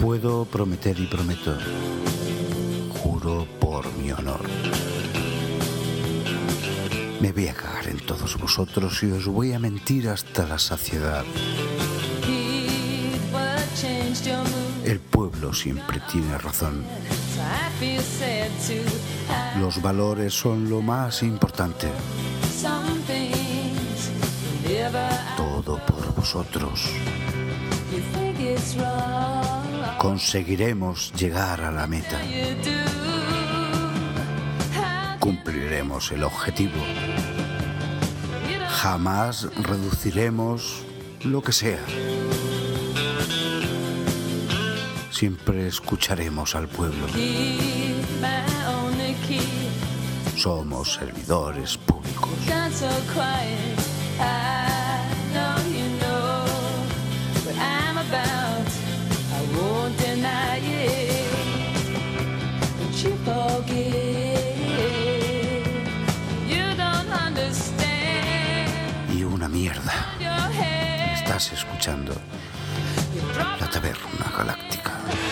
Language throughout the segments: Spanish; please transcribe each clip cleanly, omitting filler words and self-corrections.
Puedo prometer y prometo, juro por mi honor. Me voy a cagar en todos vosotros y os voy a mentir hasta la saciedad. El pueblo siempre tiene razón. Los valores son lo más importante. Todo por vosotros. Conseguiremos llegar a la meta. Cumpliremos el objetivo. Jamás reduciremos lo que sea. Siempre escucharemos al pueblo. Somos servidores públicos. Y una mierda. Estás escuchando La Taberna Galáctica.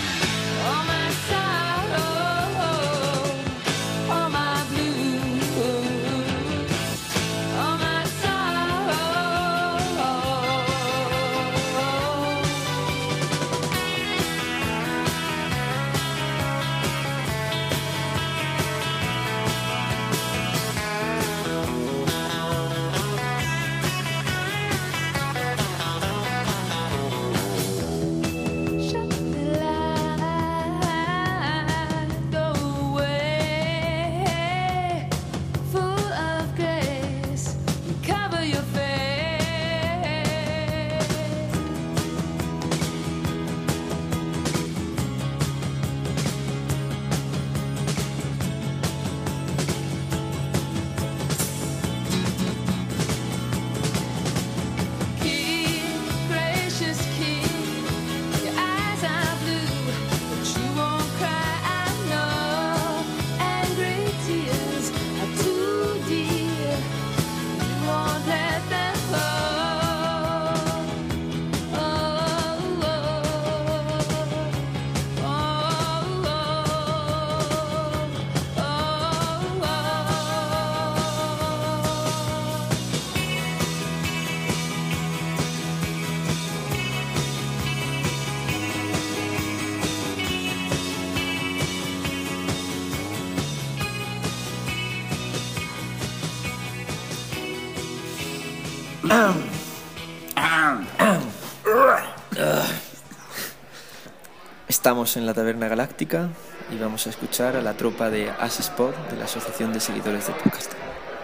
Estamos en la Taberna Galáctica y vamos a escuchar a la tropa de Asespod de la Asociación de Seguidores de Podcast.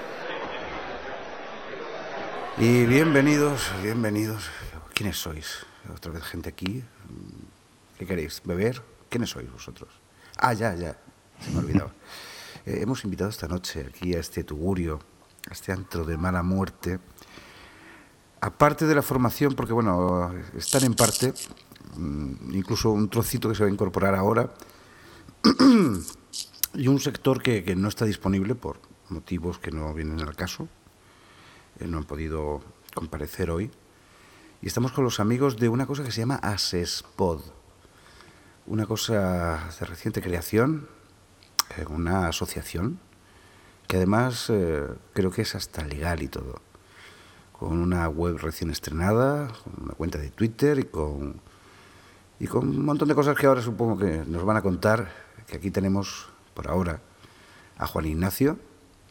Y bienvenidos. ¿Quiénes sois? Otra vez gente aquí. ¿Qué queréis? ¿Beber? ¿Quiénes sois vosotros? Ya. Se me olvidaba. Hemos invitado esta noche aquí a este tugurio, a este antro de mala muerte. Aparte de la formación, porque bueno, están en parte, incluso un trocito que se va a incorporar ahora, y un sector que no está disponible por motivos que no vienen al caso, no han podido comparecer hoy. Y estamos con los amigos de una cosa que se llama Asespod, una cosa de reciente creación, una asociación, que además creo que es hasta legal y todo, con una web recién estrenada, con una cuenta de Twitter y con un montón de cosas que ahora supongo que nos van a contar, que aquí tenemos por ahora a Juan Ignacio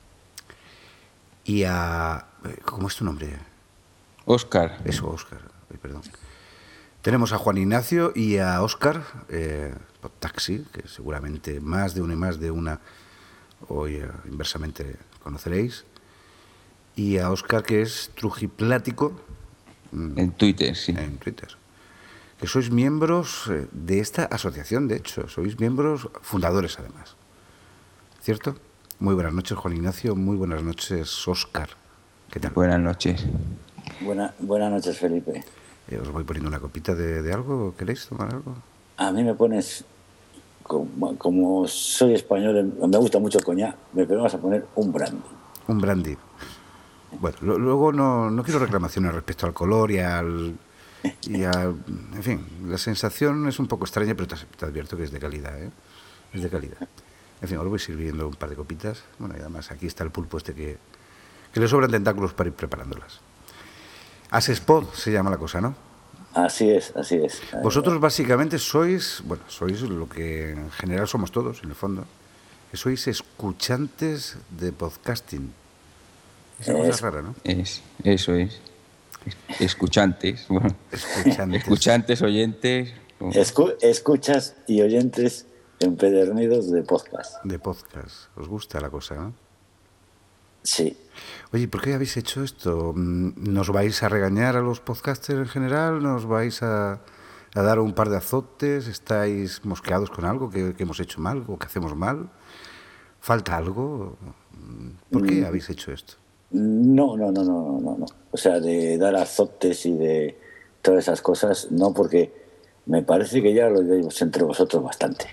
y a... ¿Cómo es tu nombre? Óscar. Eso, Óscar. Perdón. Tenemos a Juan Ignacio y a Óscar, Podtaxi, que seguramente más de una hoy inversamente conoceréis. Y a Óscar, que es Trujiplático. En Twitter, sí. En Twitter. Que sois miembros de esta asociación, de hecho. Sois miembros fundadores, además. ¿Cierto? Muy buenas noches, Juan Ignacio. Muy buenas noches, Óscar. ¿Qué tal? Buenas noches. Buenas noches, Felipe. Os voy poniendo una copita de algo. ¿Queréis tomar algo? A mí me pones... Como soy español, me gusta mucho el coñac, me vas a poner un brandy. Un brandy. Bueno, luego no quiero reclamaciones respecto al color y al En fin, la sensación es un poco extraña, pero te advierto que es de calidad, ¿eh? Es de calidad. En fin, ahora voy sirviendo un par de copitas. Bueno, y además aquí está el pulpo que le sobran tentáculos para ir preparándolas. Asespod se llama la cosa, ¿no? Así es, así es. Vosotros básicamente sois lo que en general somos todos, en el fondo, que sois escuchantes de podcasting. Esa cosa es rara, ¿no? Eso es. Escuchantes. Bueno, escuchantes, oyentes. Escuchas y oyentes empedernidos de podcast. De podcast. ¿Os gusta la cosa, no? Sí. Oye, ¿por qué habéis hecho esto? ¿Nos vais a regañar a los podcasters en general? ¿Nos vais a dar un par de azotes? ¿Estáis mosqueados con algo que hemos hecho mal o que hacemos mal? ¿Falta algo? ¿Por qué habéis hecho esto? No. O sea, de dar azotes y de todas esas cosas, no, porque me parece que ya lo veis entre vosotros bastante.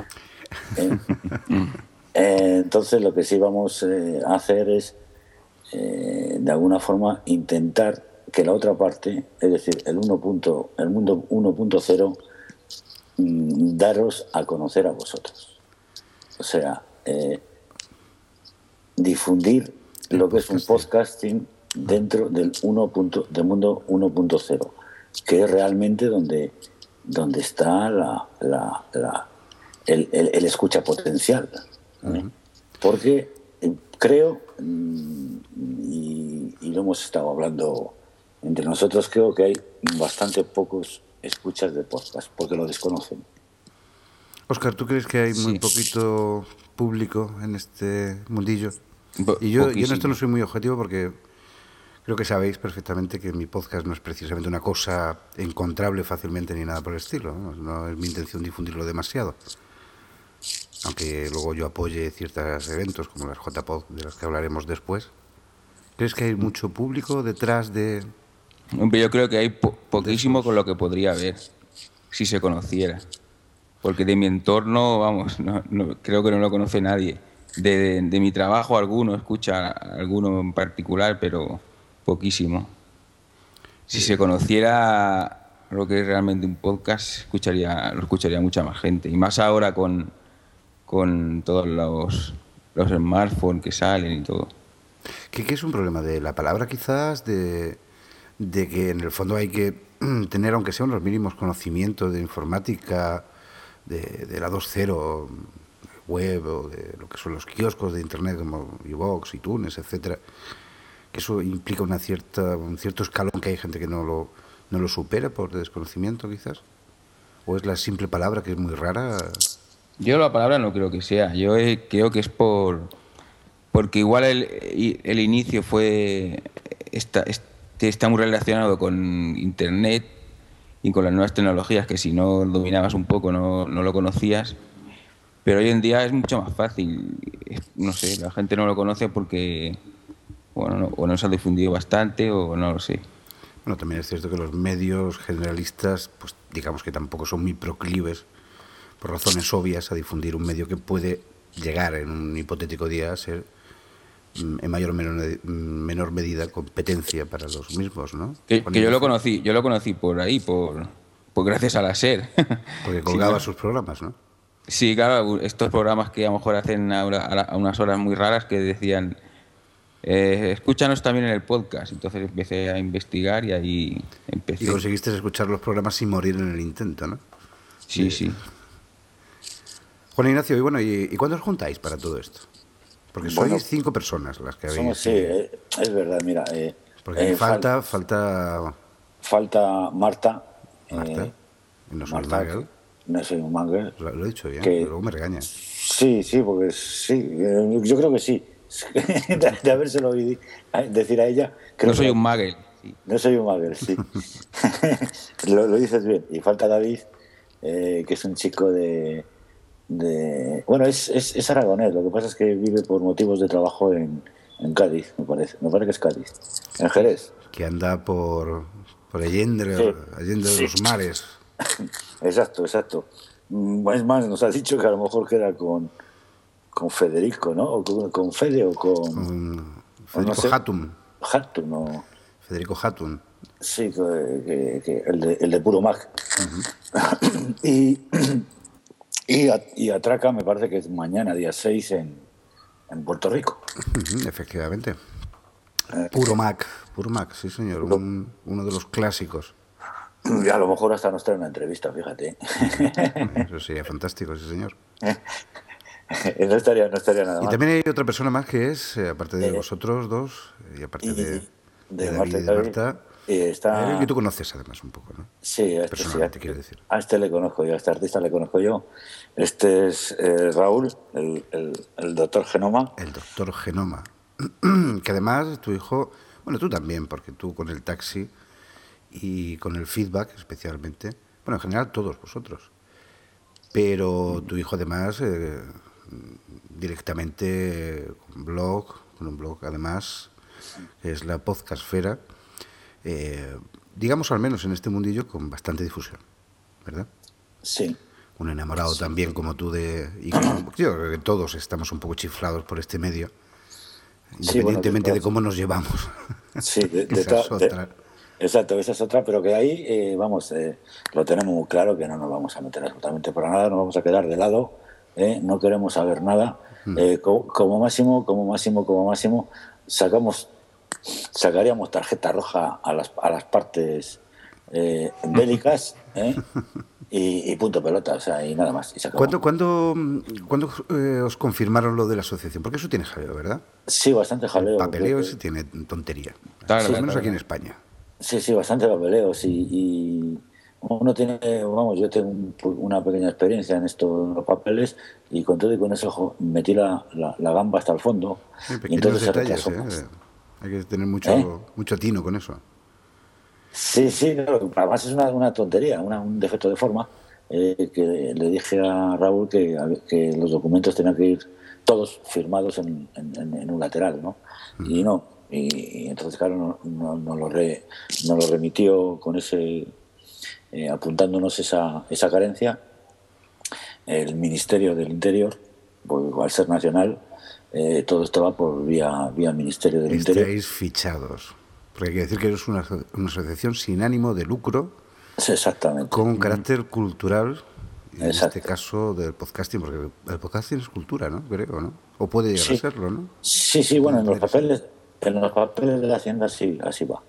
Entonces, lo que sí vamos a hacer es, de alguna forma, intentar que la otra parte, es decir, el mundo 1.0, daros a conocer a vosotros. O sea, difundir lo que es un podcasting dentro del mundo 1.0, que es realmente donde está el escucha potencial. Porque creo, y lo hemos estado hablando entre nosotros, creo que hay bastante pocos escuchas de podcast, porque lo desconocen. Óscar, ¿tú crees que hay muy poquito público en este mundillo? Y yo en esto no soy muy objetivo porque creo que sabéis perfectamente que mi podcast no es precisamente una cosa encontrable fácilmente ni nada por el estilo. No es mi intención difundirlo demasiado. Aunque luego yo apoye ciertos eventos como las JPod, de las que hablaremos después. ¿Crees que hay mucho público detrás de...? Yo creo que hay poquísimo con lo que podría haber, si se conociera. Porque de mi entorno, vamos, creo que no lo conoce nadie. De mi trabajo alguno escucha, alguno en particular, pero poquísimo. Si se conociera lo que es realmente un podcast, lo escucharía mucha más gente. Y más ahora con todos los smartphones que salen y todo. ¿Qué es un problema de la palabra quizás? De que en el fondo hay que tener, aunque sean los mínimos conocimientos de informática, de la 2.0 web o de lo que son los kioscos de internet como iVoox, iTunes, etcétera, que eso implica un cierto escalón que hay gente que no lo supera por desconocimiento quizás, o es la simple palabra que es muy rara. Yo la palabra no creo que sea, creo que es porque igual el inicio está muy relacionado con internet y con las nuevas tecnologías, que si no dominabas un poco no lo conocías. Pero hoy en día es mucho más fácil. No sé, la gente no lo conoce porque o no se ha difundido bastante o no lo sé. Bueno, también es cierto que los medios generalistas, pues digamos que tampoco son muy proclives, por razones obvias, a difundir un medio que puede llegar en un hipotético día a ser en mayor o menor medida competencia para los mismos, ¿no? Que yo lo conocí por ahí, por gracias a la SER. Porque colgaba sus programas, ¿no? Sí, claro, estos programas que a lo mejor hacen a unas horas muy raras que decían, escúchanos también en el podcast. Entonces empecé a investigar y ahí empecé. Y conseguiste escuchar los programas sin morir en el intento, ¿no? Sí. Juan Ignacio, y bueno, ¿y cuándo os juntáis para todo esto? Porque sois 5 personas las que habéis... Sí, es verdad, mira. Porque falta Marta. No soy un mangel. No soy un mangel. Lo he dicho bien, pero luego me regañan. Sí, porque sí. Yo creo que sí. de habérselo oído decir a ella. No soy un mangel. Sí. No soy un mangel, sí. lo dices bien. Y falta David, que es un chico bueno, es aragonés. Lo que pasa es que vive por motivos de trabajo en Cádiz, me parece que es Cádiz, en Jerez, que anda por Allende de los mares. Exacto. Es más, nos ha dicho que a lo mejor queda con Federico, ¿no? O con Fede o con Federico Hatun. Hatun o... Federico Hatun. Sí, el de Puro Mac. y, y atraca, me parece que es mañana, día 6, en Puerto Rico. Efectivamente. Puro Mac, sí señor, uno de los clásicos. Y a lo mejor hasta nos trae una entrevista, fíjate. Eso sería fantástico, sí señor. No estaría nada mal. Y también hay otra persona más que es, aparte de vosotros dos, y aparte de David y de Marta, que tú conoces además un poco, ¿no? Sí, personalmente, quiero decir. A este le conozco yo, a este artista le conozco yo. Este es Raúl, el doctor Genoma. El doctor Genoma. Que además tu hijo, bueno, tú también, porque tú con el taxi y con el feedback especialmente, bueno, en general todos vosotros, pero tu hijo además directamente con un blog además, que es la Podcastfera, digamos al menos en este mundillo con bastante difusión, ¿verdad? Sí. Un enamorado también como tú y yo creo que todos estamos un poco chiflados por este medio, independientemente de cómo nos llevamos. Sí, esa es otra. Exacto, esa es otra, pero que ahí, lo tenemos muy claro, que no nos vamos a meter absolutamente para nada, nos vamos a quedar de lado, no queremos saber nada. Como máximo, sacaríamos tarjeta roja a las partes bélicas, y punto pelota, o sea, y nada más. Y ¿Cuándo os confirmaron lo de la asociación? Porque eso tiene jaleo, ¿verdad? Sí, bastante jaleo. El papeleo sí tiene tontería. Claro, al menos aquí en España. Sí, bastante papeleo, sí. Y uno tiene, yo tengo una pequeña experiencia en estos los papeles, y con todo y con eso metí la gamba hasta el fondo. Sí, y entonces detalles, hay que tener mucho tino con eso. Sí, claro. Además es una tontería, un defecto de forma, que le dije a Raúl que los documentos tenían que ir todos firmados en un lateral, ¿no? Y no. Y entonces, claro, nos lo remitió con ese, apuntándonos esa carencia, el Ministerio del Interior, porque al ser nacional, todo esto va por vía Ministerio del Interior. Estáis fichados. Porque hay que decir que eres una asociación sin ánimo de lucro. Exactamente. Con un carácter cultural, en Exacto. este caso del podcasting, porque el podcasting es cultura, ¿no? Creo, ¿no? O puede llegar a serlo, ¿no? Sí, bueno, en los papeles de la Hacienda sí, así va.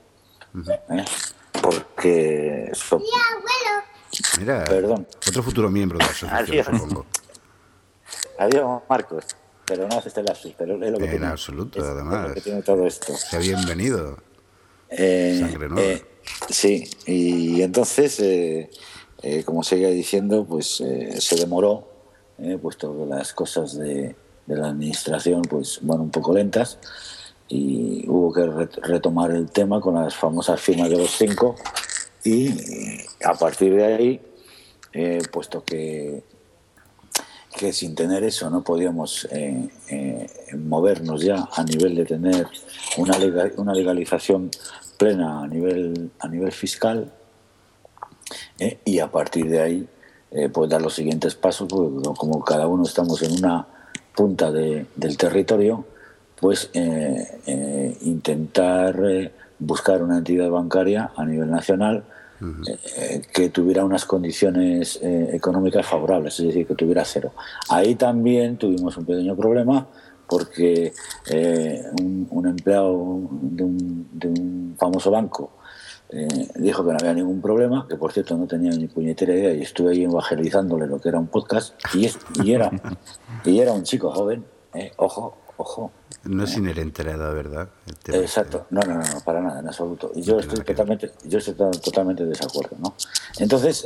Porque... abuelo! Mira, perdón. Otro futuro miembro de la asociación, supongo. Adiós, Marcos. Pero no haces este lapsus, pero es lo que en tiene. Absoluto, además. Es lo que tiene todo esto. Sea bienvenido. Sangre nueva. Sí, y entonces, como seguía diciendo, pues se demoró, puesto que las cosas de la administración pues un poco lentas, y hubo que retomar el tema con las famosas firmas de los 5, y a partir de ahí, puesto que sin tener eso no podíamos movernos ya a nivel de tener una legalización plena a nivel fiscal, y a partir de ahí pues dar los siguientes pasos, porque como cada uno estamos en una punta del territorio, pues intentar buscar una entidad bancaria a nivel nacional que tuviera unas condiciones económicas favorables, es decir, que tuviera cero. Ahí también tuvimos un pequeño problema, porque un empleado de un famoso banco dijo que no había ningún problema, que por cierto no tenía ni puñetera idea, y estuve ahí evangelizándole lo que era un podcast, y era un chico joven, ojo. No es inherente la edad, ¿verdad? Exacto, no, para nada, en absoluto. Y yo estoy totalmente de desacuerdo, ¿no? Entonces,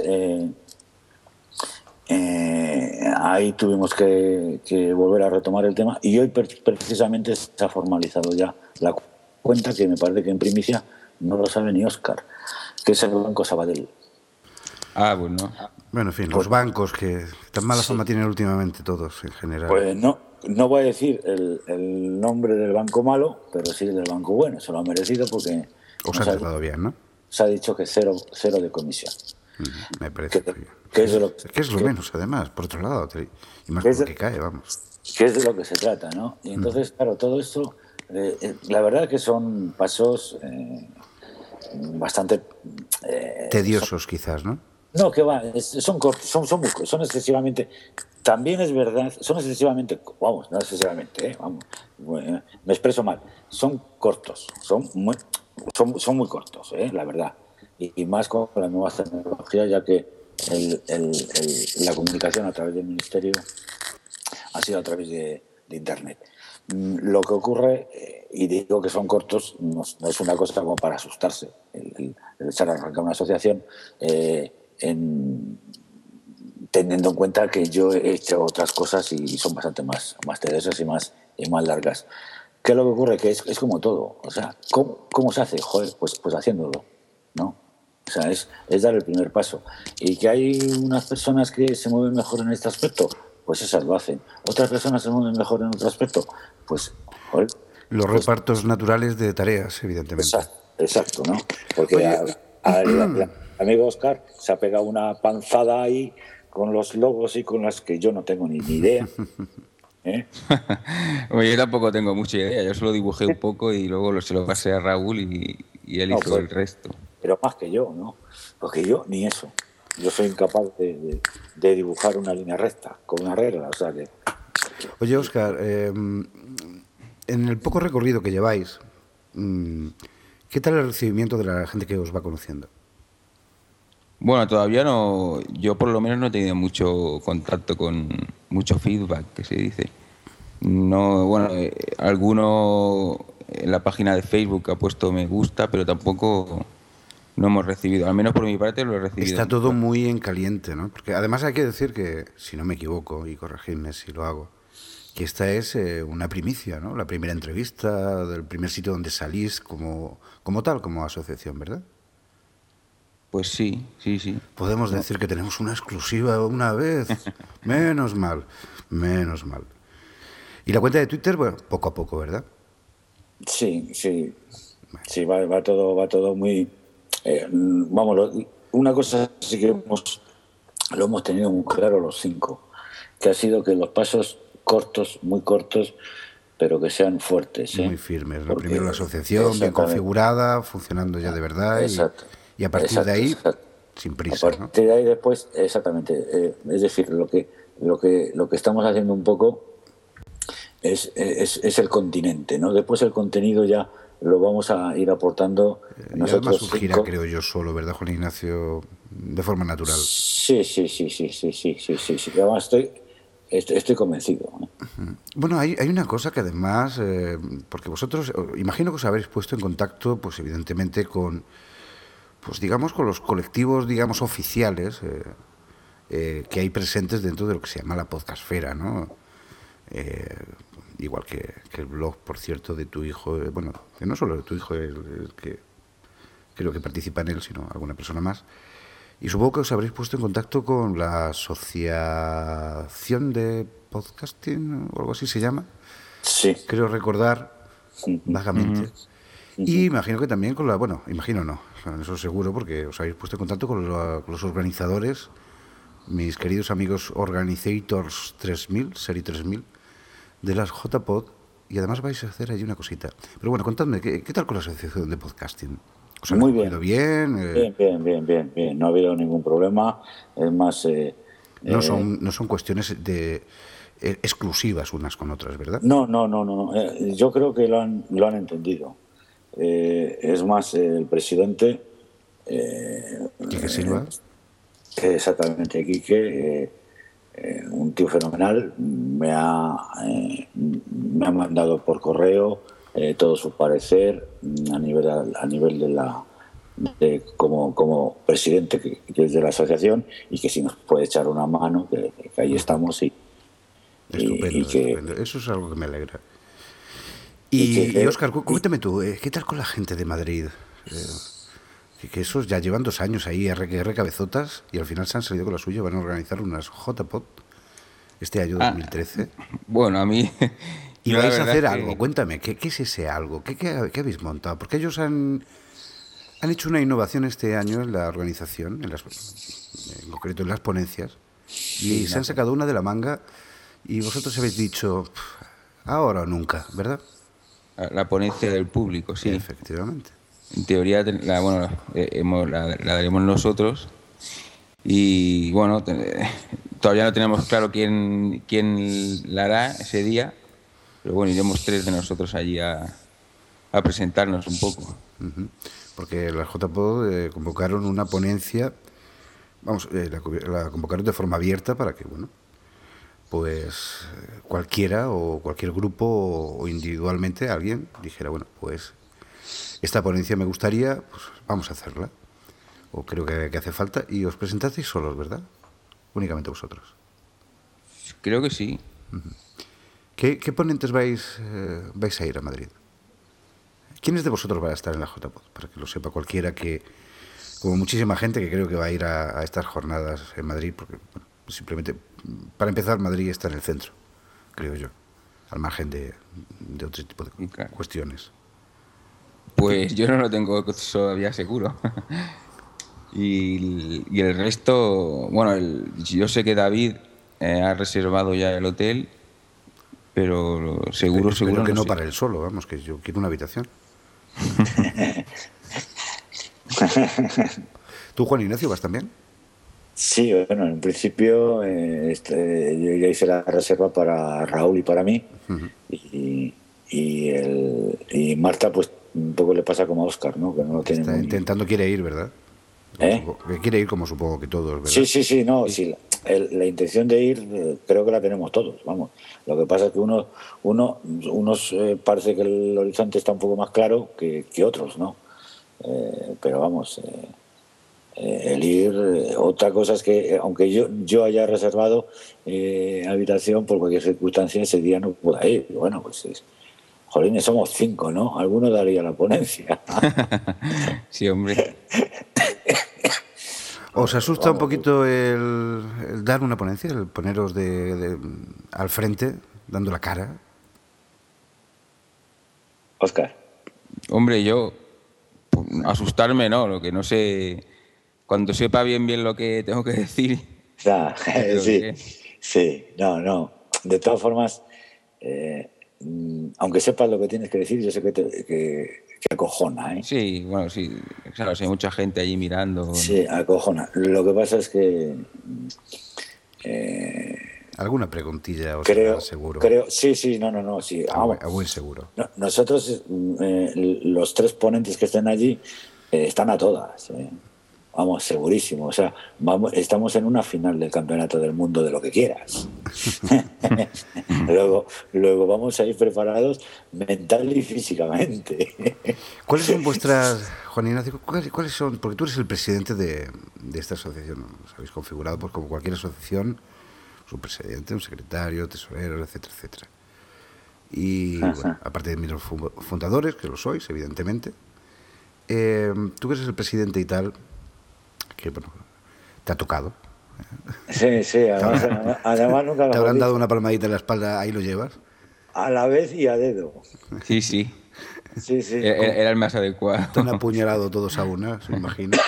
ahí tuvimos que volver a retomar el tema, y hoy precisamente se ha formalizado ya la cuenta, que me parece que en primicia no lo sabe ni Óscar, que es el Banco Sabadell. Bueno. Bueno, en fin, los bancos que tan mala fama tienen últimamente todos en general. Pues no voy a decir el nombre del banco malo, pero sí del banco bueno. Se lo ha merecido porque... Os ha tratado bien, ¿no? Se ha dicho que cero de comisión. Me parece que es lo menos, además, por otro lado. Y más porque cae, vamos. Que es de lo que se trata, ¿no? Y entonces, claro, todo esto, la verdad que son pasos bastante... Tediosos quizás, ¿no? No, que va, son cortos, son excesivamente... También es verdad, son excesivamente... Vamos, no excesivamente, vamos, me expreso mal. Son cortos, son muy cortos, la verdad. Y más con la nueva tecnología, ya que la comunicación a través del Ministerio ha sido a través de Internet. Lo que ocurre, y digo que son cortos, no es una cosa como para asustarse, el echar a arrancar una asociación, teniendo en cuenta que yo he hecho otras cosas y son bastante más tediosas y más largas. ¿Qué es lo que ocurre? Que es como todo. O sea, ¿cómo se hace? Joder, pues haciéndolo, ¿no? O sea, es dar el primer paso. Y que hay unas personas que se mueven mejor en este aspecto, pues esas lo hacen. Otras personas se mueven mejor en otro aspecto, pues... Joder, los repartos naturales de tareas, evidentemente. Exacto, ¿no? Porque el amigo Oscar se ha pegado una panzada ahí con los logos y con las que yo no tengo ni idea. Oye, yo tampoco tengo mucha idea, yo solo dibujé un poco y luego se lo pasé a Raúl y él hizo pues, el resto. Pero más que yo, ¿no? Porque yo ni eso. Yo soy incapaz de dibujar una línea recta, con una regla, o sea que... Oye, Óscar, en el poco recorrido que lleváis, ¿qué tal el recibimiento de la gente que os va conociendo? Bueno, todavía no, yo por lo menos no he tenido mucho contacto con mucho feedback, que se dice. No, bueno, alguno en la página de Facebook ha puesto me gusta, pero tampoco no hemos recibido, al menos por mi parte lo he recibido. Está todo muy en caliente, ¿no? Porque además hay que decir que, si no me equivoco, y corregidme si lo hago, que esta es una primicia, ¿no? La primera entrevista del primer sitio donde salís como tal, como asociación, ¿verdad? Pues sí. Podemos decir que tenemos una exclusiva una vez. Menos mal. Y la cuenta de Twitter, bueno, poco a poco, ¿verdad? Sí, va todo muy... vamos, una cosa sí que lo hemos tenido muy claro los 5, que ha sido que los pasos cortos, muy cortos, pero que sean fuertes. Muy firmes, ¿no? Primero la asociación bien configurada, funcionando ya de verdad, y a partir de ahí, sin prisa. A partir de ahí después, exactamente. Es decir, lo que estamos haciendo un poco es el continente, ¿no? Después el contenido ya lo vamos a ir aportando nosotros. Y además surgirá, creo yo, solo, ¿verdad, Juan Ignacio? De forma natural. Sí. Además estoy convencido. Bueno, hay una cosa que además, porque vosotros, imagino que os habréis puesto en contacto, pues evidentemente con, pues digamos, con los colectivos, digamos, oficiales que hay presentes dentro de lo que se llama la podcastfera, ¿no? Igual que el blog, por cierto, de tu hijo, bueno, que no solo de tu hijo, el que creo que participa en él, sino alguna persona más. Y supongo que os habréis puesto en contacto con la Asociación de Podcasting, o algo así se llama. Sí. Creo recordar vagamente. Y imagino que también con la... Bueno, imagino no, eso seguro, porque os habéis puesto en contacto con los organizadores, mis queridos amigos Organizators 3000, Serie 3000, de las JPod, y además vais a hacer allí una cosita. Pero bueno, contadme, ¿qué tal con la Asociación de Podcasting? ¿Os ha ido bien? Bien. No ha habido ningún problema. Es más... no son cuestiones exclusivas unas con otras, ¿verdad? No. Yo creo que lo han entendido. Es más, el presidente... Quique Silva. Exactamente, Quique, un tío fenomenal, me ha mandado por correo todo su parecer a nivel de como presidente que es de la asociación, y que si nos puede echar una mano, que ahí estamos. Estupendo. Eso es algo que me alegra. Y Óscar, cuéntame tú, ¿qué tal con la gente de Madrid? Que esos ya llevan 2 años ahí, R cabezotas, y al final se han salido con la suya, van a organizar unas JPod este año 2013. Bueno, a mí... Y vais a hacer algo, cuéntame, ¿qué es ese algo? ¿Qué habéis montado? Porque ellos han hecho una innovación este año en la organización, en concreto en las ponencias, y se han sacado una de la manga, y vosotros habéis dicho, ahora o nunca, ¿verdad? La ponencia del público, sí. Efectivamente. En teoría la daremos nosotros y bueno, todavía no tenemos claro quién la hará ese día, pero bueno, iremos 3 de nosotros allí a presentarnos un poco. Porque la JPOD convocaron una ponencia, la convocaron de forma abierta para que, bueno, pues cualquiera o cualquier grupo o individualmente alguien dijera, bueno, pues esta ponencia me gustaría, pues vamos a hacerla. O creo que hace falta. Y os presentasteis solos, ¿verdad? Únicamente vosotros. Creo que sí. ¿Qué ponentes vais a ir a Madrid? ¿Quiénes de vosotros van a estar en la JPOD? Para que lo sepa cualquiera, que como muchísima gente que creo que va a ir a estas jornadas en Madrid, porque bueno, simplemente, para empezar, Madrid está en el centro, creo yo, al margen de otro tipo de cuestiones. Pues yo no lo tengo todavía seguro. y el resto, bueno, yo sé que David ha reservado ya el hotel, pero seguro que no sé. para él solo, vamos, que yo quiero una habitación. ¿Tú, Juan Ignacio, vas también? Sí, bueno, en principio yo ya hice la reserva para Raúl y para mí. Y Marta, pues un poco le pasa como a Óscar, ¿no? Que no lo tiene Está intentando, quiere ir, ¿verdad? Que quiere ir, como supongo que todos, ¿verdad? Sí, no, sí. La intención de ir creo que la tenemos todos, vamos. Lo que pasa es que unos parece que el horizonte está un poco más claro que otros, ¿no? Pero vamos, el ir, otra cosa es que aunque yo haya reservado habitación por cualquier circunstancia, ese día no pueda ir. Bueno, pues jolines, somos 5, ¿no? Alguno daría la ponencia. Sí, hombre. ¿Os asusta un poquito el dar una ponencia, el poneros al frente, dando la cara? Óscar. Hombre, yo asustarme no, lo que no sé, cuando sepa bien lo que tengo que decir. Sí, no. De todas formas, aunque sepas lo que tienes que decir, yo sé que acojona, ¿eh? Sí, bueno, sí, claro, hay mucha gente allí mirando. Sí, acojona. Lo que pasa es que alguna preguntilla os creo, seguro. Sí, sí. A buen seguro. Nosotros, los 3 ponentes que estén allí, están a todas. Vamos, segurísimo. O sea, estamos en una final del campeonato del mundo de lo que quieras. luego vamos a ir preparados mental y físicamente. ¿Cuáles son vuestras, Juan Ignacio, cuáles son? Porque tú eres el presidente de esta asociación, os habéis configurado pues como cualquier asociación, un presidente, un secretario, tesorero, etcétera, etcétera. Y bueno, aparte de mis fundadores, que lo sois, evidentemente, tú que eres el presidente y tal, que bueno, te ha tocado. Sí, además nunca te habrán dado una palmadita en la espalda, ahí lo llevas. A la vez y a dedo. Sí. Era el más adecuado. Te han apuñalado todos a una, se me imagino.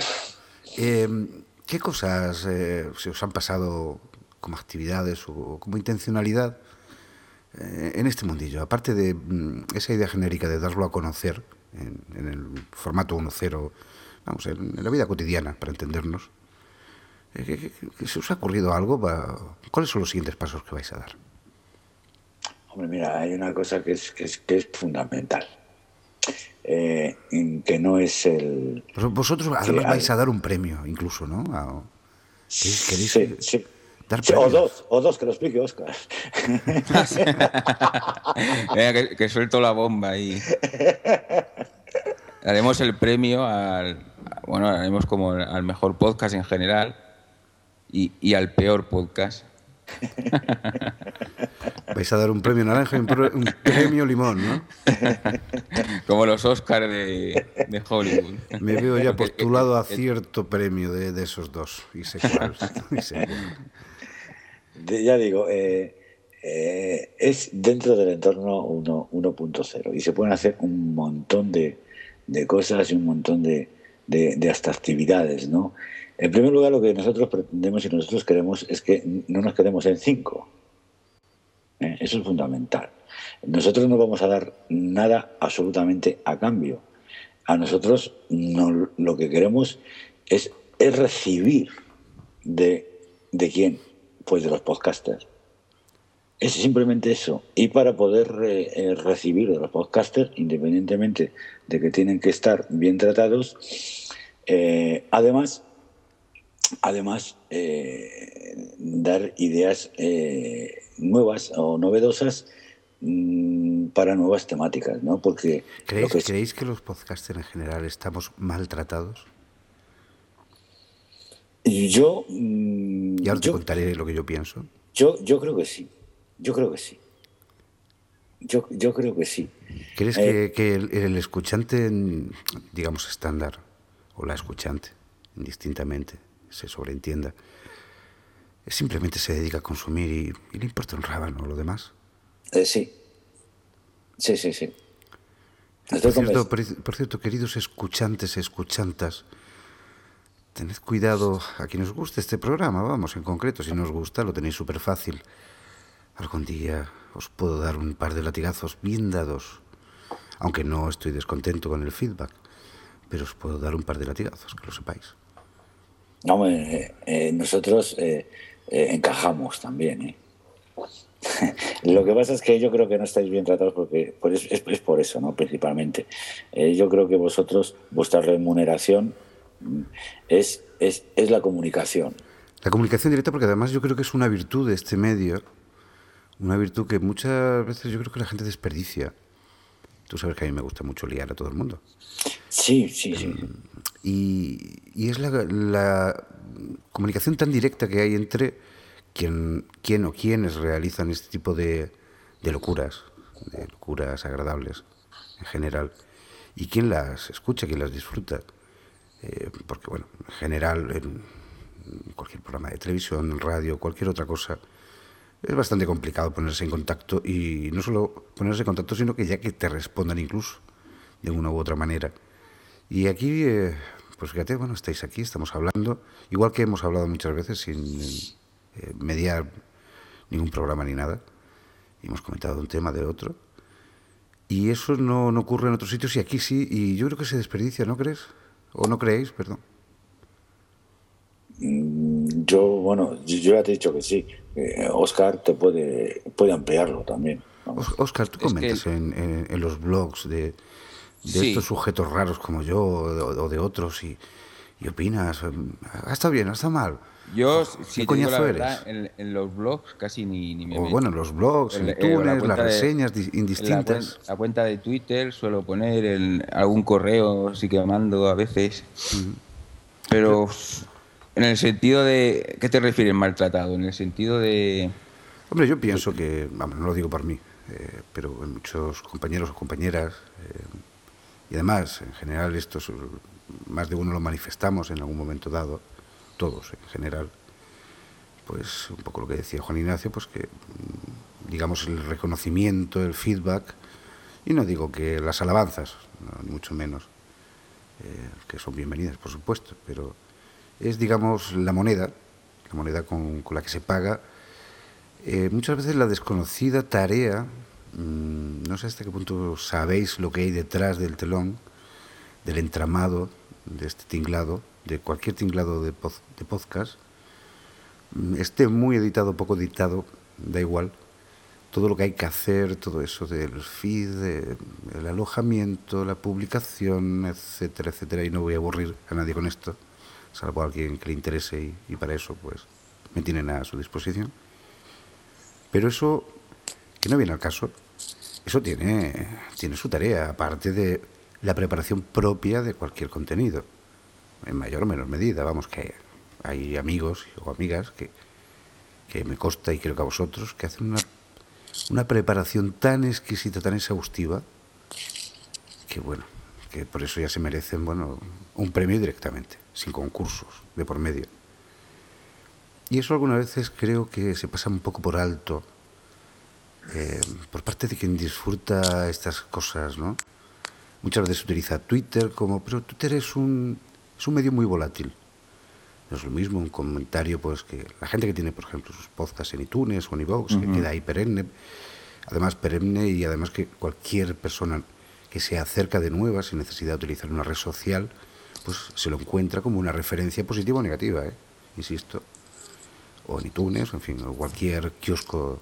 ¿Qué cosas se os han pasado como actividades o como intencionalidad en este mundillo? Aparte de esa idea genérica de darlo a conocer en el formato 1.0, vamos, en la vida cotidiana, para entendernos. ¿Que se os ha ocurrido algo? ¿Cuáles son los siguientes pasos que vais a dar? Hombre, mira, hay una cosa que es fundamental. Que no es el... Vosotros además vais a dar un premio, incluso, ¿no? ¿Queréis dar premios? O dos, que lo explique Óscar. Venga, que suelto la bomba ahí. Haremos el premio haremos como al mejor podcast en general y al peor podcast. Vais a dar un premio naranja y un premio limón, ¿no? Como los Oscars de Hollywood. Me veo ya postulado a cierto premio de esos dos. Y sé cuál. Ya digo, es dentro del entorno 1.0 y se pueden hacer un montón de cosas y un montón de hasta actividades, ¿no? En primer lugar, lo que nosotros pretendemos y nosotros queremos es que no nos quedemos en 5. Eso es fundamental. Nosotros no vamos a dar nada absolutamente a cambio. A nosotros no, lo que queremos es recibir de quién, pues de los podcasters. Es simplemente eso. Y para poder recibir de los podcasters, independientemente de que tienen que estar bien tratados, además dar ideas nuevas o novedosas para nuevas temáticas, ¿no? Porque ¿Creéis que los podcasters en general estamos maltratados? Y ahora te contaré lo que yo pienso. Yo creo que sí. Yo creo que sí. Yo creo que sí. ¿Crees que el escuchante, digamos, estándar, o la escuchante, indistintamente, se sobreentienda, simplemente se dedica a consumir y le importa un rábano lo demás? Sí. Por cierto, queridos escuchantes, escuchantas, tened cuidado a quien os guste este programa, vamos, en concreto, si no os gusta, lo tenéis súper fácil. Algún día os puedo dar un par de latigazos bien dados, aunque no estoy descontento con el feedback, pero os puedo dar un par de latigazos, que lo sepáis. No, nosotros encajamos también, Lo que pasa es que yo creo que no estáis bien tratados porque es por eso, ¿no? Principalmente. Yo creo que vuestra remuneración es la comunicación. La comunicación directa, porque además yo creo que es una virtud de este medio, una virtud que muchas veces yo creo que la gente desperdicia. Tú sabes que a mí me gusta mucho liar a todo el mundo. Sí. Y es la comunicación tan directa que hay entre quién o quiénes realizan este tipo de locuras agradables en general, y quién las escucha, quién las disfruta. Porque, bueno, en general, en cualquier programa de televisión, en radio, cualquier otra cosa, es bastante complicado ponerse en contacto, y no solo ponerse en contacto, sino que ya que te respondan incluso de una u otra manera. Y aquí, pues fíjate, bueno, estáis aquí, estamos hablando, igual que hemos hablado muchas veces sin mediar ningún programa ni nada, y hemos comentado un tema de otro, y eso no ocurre en otros sitios, y aquí sí, y yo creo que se desperdicia, ¿no crees? ¿O no creéis, perdón? Yo ya te he dicho que sí. Óscar te puede ampliarlo también. Óscar, tú comentas en los blogs de Sí. estos sujetos raros como yo o de otros, y opinas, ¿está bien, está mal? Yo, ¿Qué si te digo la coñazo verdad, eres? en los blogs casi ni me O meto. bueno, en los blogs, en iTunes, las reseñas indistintas. La cuenta de Twitter suelo poner algún correo, sí que mando a veces. Pero en el sentido de... ¿Qué te refieres maltratado? En el sentido de... Hombre, yo pienso que, vamos, no lo digo por mí, pero muchos compañeros o compañeras, y además, en general, estos, más de uno lo manifestamos en algún momento dado, todos en general, pues un poco lo que decía Juan Ignacio, pues que, digamos, el reconocimiento, el feedback, y no digo que las alabanzas, no, ni mucho menos, que son bienvenidas, por supuesto, pero es, digamos, la moneda con la que se paga muchas veces la desconocida tarea, no sé hasta qué punto sabéis lo que hay detrás del telón, del entramado, de este tinglado, de cualquier tinglado de podcast, esté muy editado, poco editado, da igual, todo lo que hay que hacer, todo eso del feed, el alojamiento, la publicación, etcétera, etcétera, y no voy a aburrir a nadie con esto, salvo a alguien que le interese, y para eso pues me tienen a su disposición. Pero eso, que no viene al caso, eso tiene su tarea, aparte de la preparación propia de cualquier contenido, en mayor o menor medida. Vamos, que hay amigos o amigas que me consta, y creo que a vosotros, que hacen una preparación tan exquisita, tan exhaustiva, que bueno, que por eso ya se merecen, bueno, un premio directamente, sin concursos de por medio. Y eso algunas veces creo que se pasa un poco por alto por parte de quien disfruta estas cosas, ¿no? Muchas veces se utiliza Twitter pero Twitter es un medio muy volátil. No es lo mismo un comentario, pues, que la gente que tiene, por ejemplo, sus podcasts en iTunes o en iVoox, que queda ahí perenne, además perenne, y además que cualquier persona que se acerca de nuevas sin necesidad de utilizar una red social, pues se lo encuentra como una referencia positiva o negativa, insisto. O en iTunes, en fin, o cualquier kiosco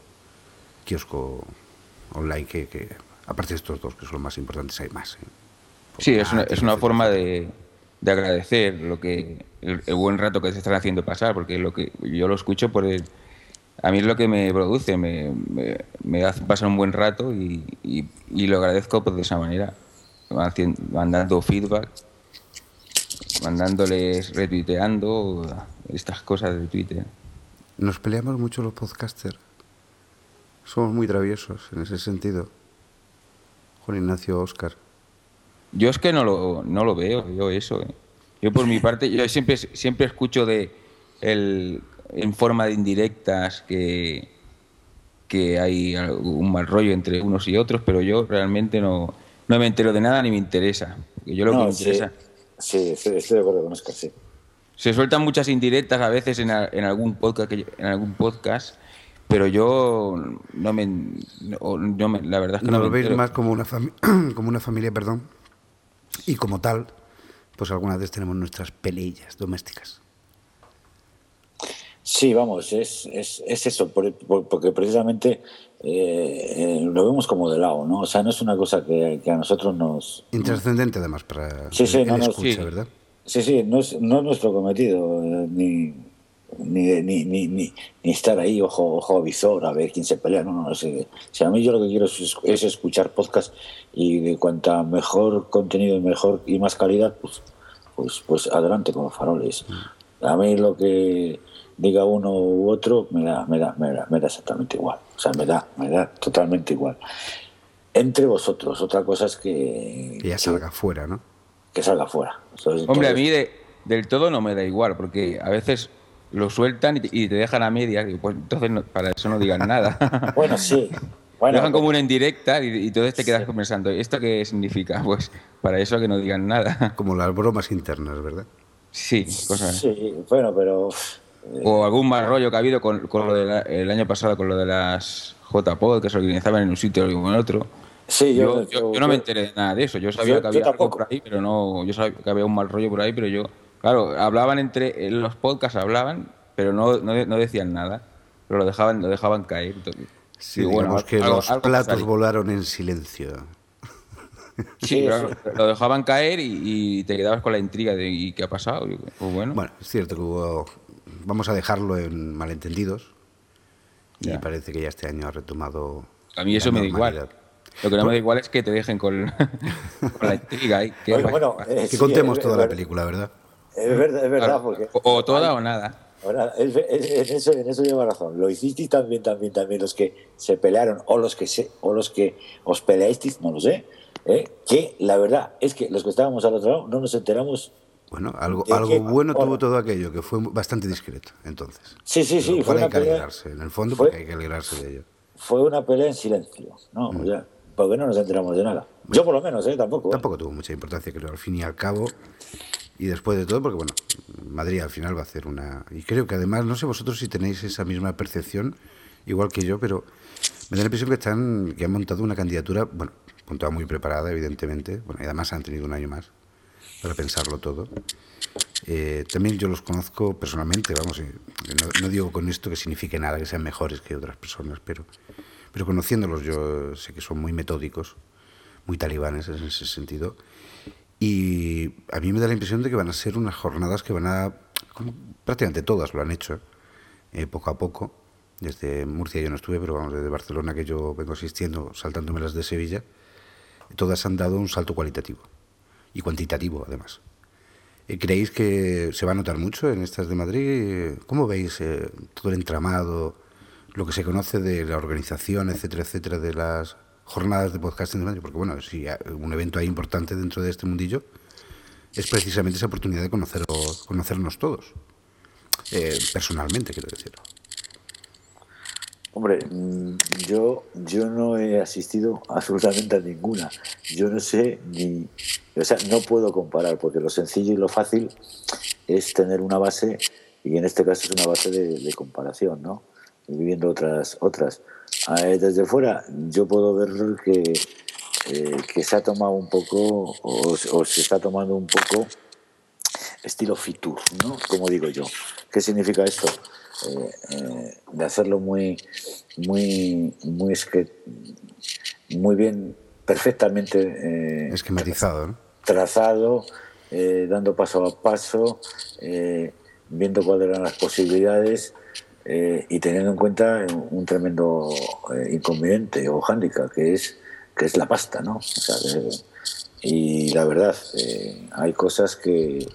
online que aparte de estos dos, que son los más importantes, hay más. Sí, es una forma de agradecer el buen rato que se están haciendo pasar, porque lo que yo lo escucho a mí es lo que me produce, me hace pasar un buen rato y lo agradezco pues de esa manera, mandando feedback, mandándoles, retuiteando estas cosas de Twitter. Nos peleamos mucho los podcasters. Somos muy traviesos en ese sentido. Juan Ignacio, Óscar. Yo es que no lo veo, yo eso. Yo por mi parte, yo siempre escucho en forma de indirectas que hay un mal rollo entre unos y otros, pero yo realmente no me entero de nada ni me interesa. Porque yo lo que me interesa... Sí, estoy de acuerdo con Óscar, sí. Se sueltan muchas indirectas a veces en algún podcast, pero yo la verdad es que no me Nos veis entero. más como una familia, perdón, y como tal, pues algunas veces tenemos nuestras peleillas domésticas. Sí, vamos, es eso, porque precisamente lo vemos como de lado, ¿no? O sea, no es una cosa que a nosotros nos... Intrascendente además para el escucha, ¿verdad? Sí, no es nuestro cometido, ni estar ahí ojo a visor a ver quién se pelea. No sé. O sea, a mí yo lo que quiero es escuchar podcast y de cuanta mejor contenido y mejor y más calidad, pues adelante con los faroles. A mí lo que diga uno u otro me da exactamente igual. O sea, me da totalmente igual. Entre vosotros, otra cosa es que ya salga fuera, ¿no? Que salga fuera. Hombre, a mí del todo no me da igual, porque a veces lo sueltan y te dejan a medias, y pues entonces para eso no digan nada. Bueno, sí. Bueno, dejan como una indirecta y entonces te quedas pensando, ¿esto qué significa? Pues para eso que no digan nada. Como las bromas internas, ¿verdad? Sí, cosas. Sí, bueno, pero... O algún mal rollo que ha habido con lo el año pasado con lo de las JPod que se organizaban en un sitio y en otro. Sí, yo no me enteré de nada de eso. Yo sabía que había algo por ahí, pero no. Yo sabía que había un mal rollo por ahí, pero yo. Claro, hablaban en los podcasts hablaban, pero no decían nada. Pero lo dejaban caer. Sí, digamos que los platos volaron en silencio. Sí, claro, lo dejaban caer y te quedabas con la intriga de ¿y qué ha pasado? Pues bueno. Bueno, es cierto que vamos a dejarlo en malentendidos. Ya. Y parece que ya este año ha retomado. A mí eso me da igual. Lo que no me da igual es que te dejen con la intriga. Que contemos toda la película, ¿verdad? Es verdad, claro, porque... O toda o nada. Ahora, en eso lleva razón. Lo hicisteis también los que se pelearon o los que os peleasteis, no lo sé. Que la verdad es que los que estábamos al otro lado no nos enteramos. Bueno, algo bueno tuvo todo aquello, que fue bastante discreto, entonces. Sí. Fue una pelea. En el fondo, porque hay que alegrarse de ello. Fue una pelea en silencio, ¿no? Ya, porque no nos enteramos de nada. Yo por lo menos, tampoco. Tampoco tuvo mucha importancia, creo, al fin y al cabo. Y después de todo, porque bueno, Madrid al final va a hacer una... Y creo que además, no sé vosotros si tenéis esa misma percepción, igual que yo, pero me da la impresión que han montado una candidatura, bueno, con toda muy preparada, evidentemente, bueno, y además han tenido un año más para pensarlo todo. También yo los conozco personalmente, vamos, no digo con esto que signifique nada, que sean mejores que otras personas, pero conociéndolos yo sé que son muy metódicos, muy talibanes en ese sentido. Y a mí me da la impresión de que van a ser unas jornadas que como prácticamente todas lo han hecho, poco a poco. Desde Murcia yo no estuve, pero vamos, desde Barcelona que yo vengo asistiendo, saltándome las de Sevilla, todas han dado un salto cualitativo y cuantitativo además. ¿Creéis que se va a notar mucho en estas de Madrid? ¿Cómo veis todo el entramado, lo que se conoce de la organización, etcétera, de las jornadas de podcasting de Madrid? Porque bueno, si un evento ahí importante dentro de este mundillo es precisamente esa oportunidad de conocernos todos, personalmente, quiero decir. Hombre, yo no he asistido absolutamente a ninguna. Yo no sé no puedo comparar, porque lo sencillo y lo fácil es tener una base, y en este caso es una base de comparación, ¿no? Viviendo otras. Desde fuera yo puedo ver que se ha tomado un poco, o se está tomando un poco estilo Fitur, ¿no? Como digo yo. ¿Qué significa esto? De hacerlo muy bien, perfectamente esquematizado, ¿no? Trazado, dando paso a paso, viendo cuáles eran las posibilidades, y teniendo en cuenta un tremendo inconveniente o hándicap, que es la pasta, ¿no? O sea, y la verdad, hay cosas que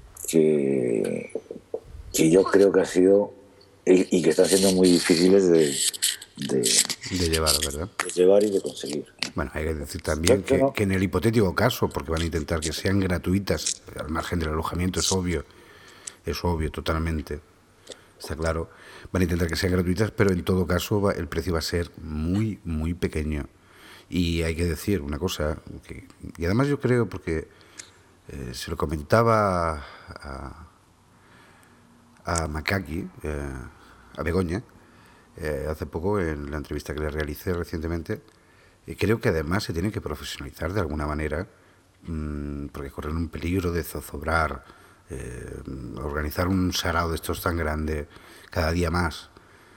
yo creo que ha sido y que están siendo muy difíciles de llevar, ¿verdad? De llevar y de conseguir. Bueno, hay que decir también que en el hipotético caso, porque van a intentar que sean gratuitas, al margen del alojamiento, es obvio totalmente, está claro, van a intentar que sean gratuitas, pero en todo caso el precio va a ser muy, muy pequeño. Y hay que decir una cosa, y además yo creo, porque se lo comentaba a Makaki, a Begoña, hace poco en la entrevista que le realicé recientemente, creo que además se tienen que profesionalizar de alguna manera, porque corren un peligro de zozobrar, organizar un sarao de estos tan grande cada día más,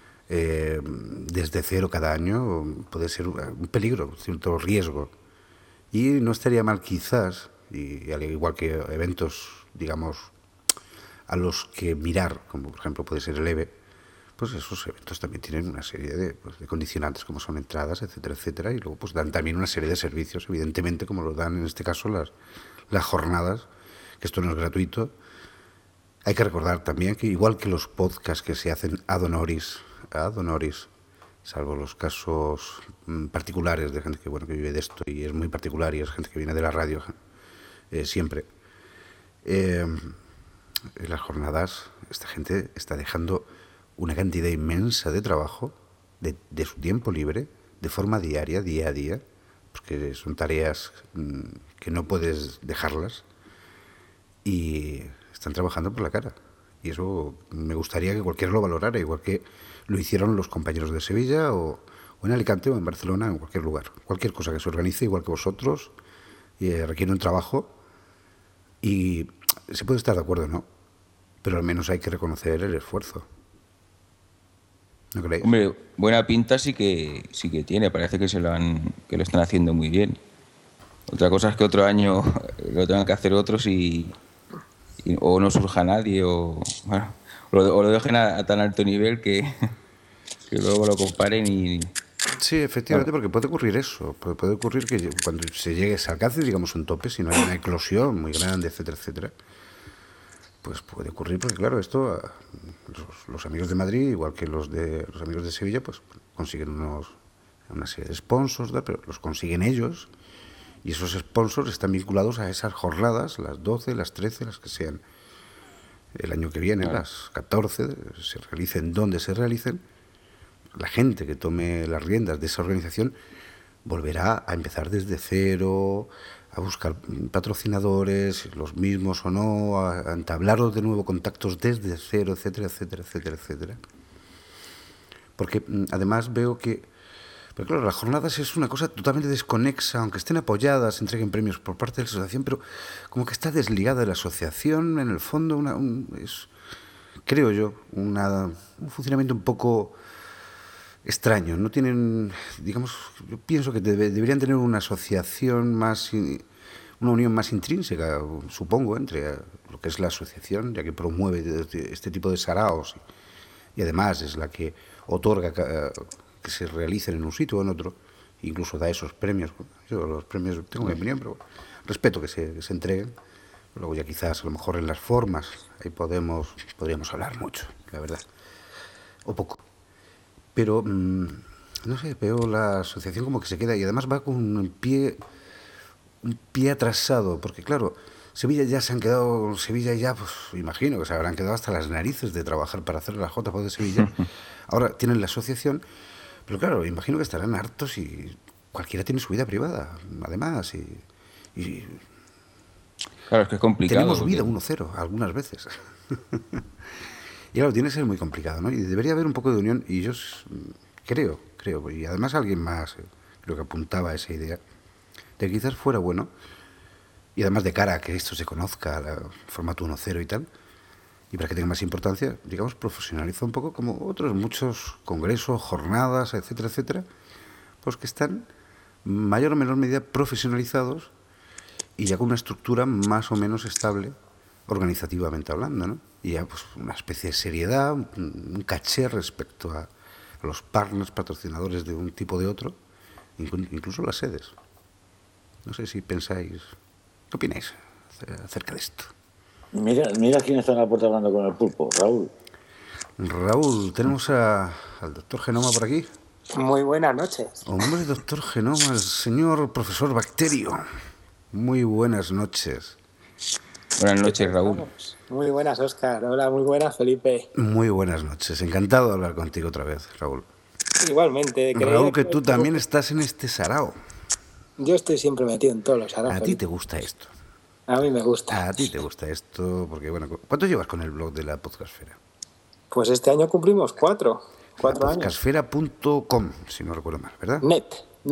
desde cero cada año, puede ser un peligro, un cierto riesgo. Y no estaría mal quizás, y al igual que eventos, digamos, a los que mirar, como por ejemplo puede ser el EVE, pues esos eventos también tienen una serie de condicionantes, como son entradas, etcétera, etcétera, y luego pues dan también una serie de servicios, evidentemente, como lo dan en este caso las jornadas, que esto no es gratuito. Hay que recordar también que igual que los podcasts que se hacen ad honoris, salvo los casos particulares de gente que vive de esto y es muy particular y es gente que viene de la radio siempre, en las jornadas esta gente está dejando una cantidad inmensa de trabajo de su tiempo libre de forma diaria, día a día, porque son tareas que no puedes dejarlas y están trabajando por la cara. Y eso me gustaría que cualquiera lo valorara, igual que lo hicieron los compañeros de Sevilla o en Alicante o en Barcelona, en cualquier lugar. Cualquier cosa que se organice igual que vosotros requiere un trabajo y se puede estar de acuerdo o no, pero al menos hay que reconocer el esfuerzo. ¿No creéis? Hombre, buena pinta sí que tiene, parece que que lo están haciendo muy bien. Otra cosa es que otro año lo tengan que hacer otros o no surja nadie o lo dejen a tan alto nivel que luego lo comparen y... Sí, efectivamente, porque puede ocurrir eso. Puede ocurrir que cuando se alcance, digamos, un tope, si no hay una eclosión muy grande, etcétera, etcétera, pues puede ocurrir, porque claro, esto los amigos de Madrid, igual que los amigos de Sevilla, pues consiguen una serie de sponsors, pero los consiguen ellos, y esos sponsors están vinculados a esas jornadas, las 12, las 13, las que sean. El año que viene, las 14, se realicen donde se realicen, la gente que tome las riendas de esa organización volverá a empezar desde cero, a buscar patrocinadores, los mismos o no, a entablar de nuevo contactos desde cero, etcétera, etcétera, etcétera, etcétera. Porque además veo que, pero claro, las jornadas es una cosa totalmente desconexa, aunque estén apoyadas, entreguen premios por parte de la asociación, pero como que está desligada de la asociación, en el fondo, es, creo yo, un funcionamiento un poco extraño. No tienen, digamos, yo pienso que deberían tener una asociación más, una unión más intrínseca, supongo, entre lo que es la asociación, ya que promueve este tipo de saraos y además es la que otorga que se realicen en un sitio o en otro, incluso da esos premios. Yo los premios tengo mi opinión, pero respeto que se entreguen. Luego ya quizás a lo mejor en las formas ahí podríamos hablar mucho, la verdad, o poco. Pero, no sé, veo la asociación como que se queda y además va con un pie atrasado, porque claro, Sevilla ya, pues imagino que se habrán quedado hasta las narices de trabajar para hacer la JPO de Sevilla. Ahora tienen la asociación, pero claro, imagino que estarán hartos y cualquiera tiene su vida privada, además, y claro, es que es complicado. Tenemos vida 1-0 algunas veces. Y claro, tiene que ser muy complicado, ¿no? Y debería haber un poco de unión, y yo creo, y además alguien más creo que apuntaba a esa idea, de que quizás fuera bueno, y además de cara a que esto se conozca, el formato 1.0 y tal, y para que tenga más importancia, digamos, profesionaliza un poco como otros muchos congresos, jornadas, etcétera, etcétera, pues que están mayor o menor medida profesionalizados y ya con una estructura más o menos estable organizativamente hablando, ¿no? Y ya pues una especie de seriedad, un caché respecto a los partners patrocinadores de un tipo o de otro, incluso las sedes. No sé si pensáis, ¿qué opináis acerca de esto? Mira quién está en la puerta hablando con el pulpo, Raúl. Raúl, tenemos al doctor Genoma por aquí. Muy buenas noches. Hombre, doctor Genoma, el señor profesor Bacterio. Muy buenas noches. Buenas noches, Raúl. Muy buenas, Óscar. Hola, muy buenas, Felipe. Muy buenas noches. Encantado de hablar contigo otra vez, Raúl. Igualmente. Raúl, que tú también estás en este sarao. Yo estoy siempre metido en todos los saraos. ¿A ti te gusta esto? A mí me gusta. A ti te gusta esto, porque bueno, ¿cuánto llevas con el blog de la Podcastfera? Pues este año cumplimos 4 años. Podcastfera.com, si no recuerdo mal, ¿verdad? Net.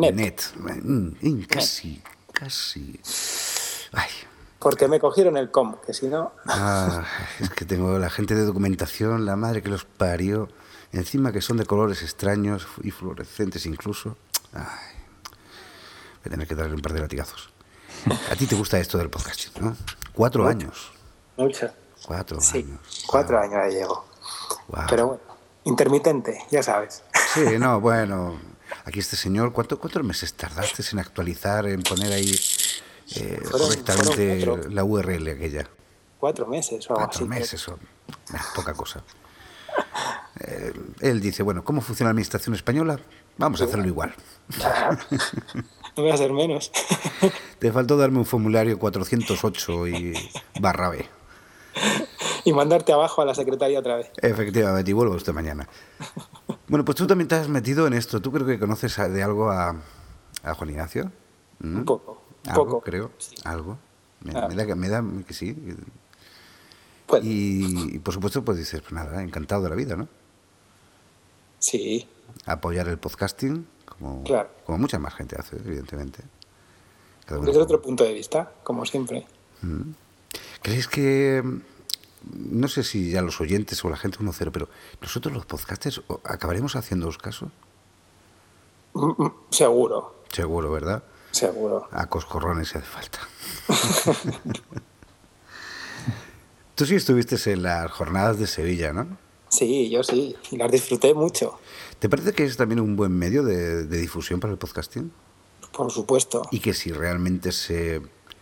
Casi. Ay. Porque me cogieron el com, que si no... Es que tengo la gente de documentación, la madre que los parió, encima que son de colores extraños y fluorescentes incluso. Ay, voy a tener que darle un par de latigazos. A ti te gusta esto del podcasting, ¿no? 4 años. Mucho. 4 sí, años. 4 años ya llego. Wow. Pero bueno, intermitente, ya sabes. Sí, no, bueno. Aquí este señor, ¿cuántos meses tardaste en actualizar, en poner ahí correctamente fueron la URL aquella? 4 meses o algo 4 así. meses, poca cosa. Él dice, bueno, ¿cómo funciona la administración española? Vamos a hacerlo igual. No voy a hacer menos. Te faltó darme un formulario 408 y barra B. Y mandarte abajo a la secretaría otra vez. Efectivamente, y vuelvo usted mañana. Bueno, pues tú también te has metido en esto. ¿Tú creo que conoces de algo a Juan Ignacio? Un poco. Algo, creo. Sí. Algo. Me da que sí. Pues, Y por supuesto, pues dices, pues nada, encantado de la vida, ¿no? sí. Apoyar el podcasting, Claro. como mucha más gente hace, evidentemente. Desde otro punto de vista, como siempre. ¿Crees que, no sé si ya los oyentes o la gente 1.0, pero nosotros los podcasters acabaremos haciéndoos caso? Seguro. Seguro, ¿verdad? Seguro. A coscorrones si hace falta. Tú sí estuviste en las jornadas de Sevilla, ¿no? Sí, yo sí. Y las disfruté mucho. ¿Te parece que es también un buen medio de difusión para el podcasting? Por supuesto. Y que si realmente se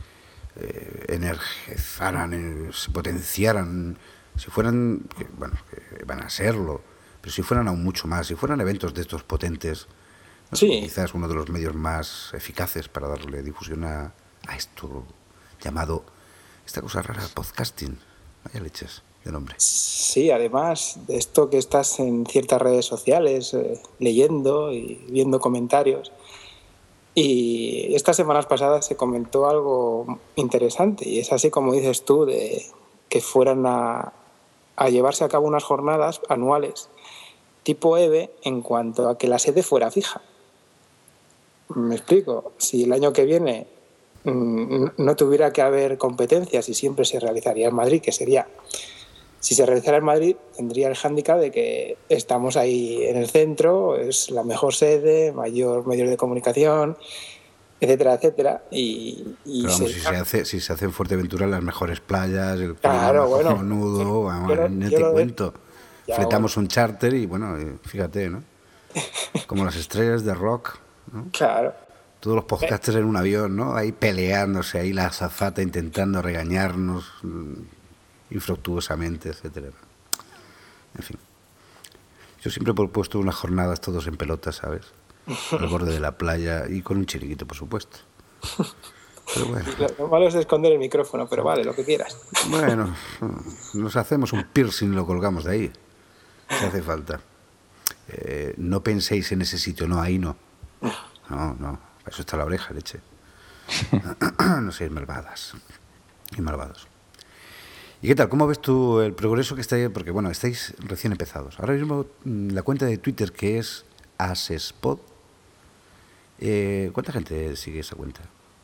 energizaran, se potenciaran, si fueran, que van a serlo, pero si fueran aún mucho más, si fueran eventos de estos potentes, ¿no? Sí. Quizás uno de los medios más eficaces para darle difusión a esto llamado, esta cosa rara, podcasting. Vaya leches de nombre. Sí, además de esto que estás en ciertas redes sociales leyendo y viendo comentarios. Y estas semanas pasadas se comentó algo interesante y es así como dices tú, de que fueran a llevarse a cabo unas jornadas anuales tipo EVE en cuanto a que la sede fuera fija. Me explico, si el año que viene no tuviera que haber competencias y siempre se realizaría en Madrid, que sería, si se realizara en Madrid, tendría el hándicap de que estamos ahí en el centro, es la mejor sede, mayor medios de comunicación, etcétera, etcétera. Pero vamos, si se hace en Fuerteventura, las mejores playas, el claro, bueno, nudo, vamos, no te cuento. Fletamos un charter y bueno, fíjate, ¿no? Como las estrellas de rock, ¿no? Claro. Todos los podcasters en un avión, ¿no? Ahí peleándose, ahí la azafata intentando regañarnos infructuosamente, etcétera. En fin. Yo siempre he propuesto unas jornadas todos en pelotas, ¿sabes? Al borde de la playa y con un chiringuito, por supuesto. Pero bueno. Lo malo es esconder el micrófono, pero vale, lo que quieras. Bueno, nos hacemos un piercing y lo colgamos de ahí, si hace falta. No penséis en ese sitio, no, ahí no. No, para eso está la oreja, leche. No seáis malvadas y malvados. ¿Y qué tal? ¿Cómo ves tú el progreso que está ahí? Porque bueno, estáis recién empezados. Ahora mismo la cuenta de Twitter que es asespod. ¿Cuánta gente sigue esa cuenta?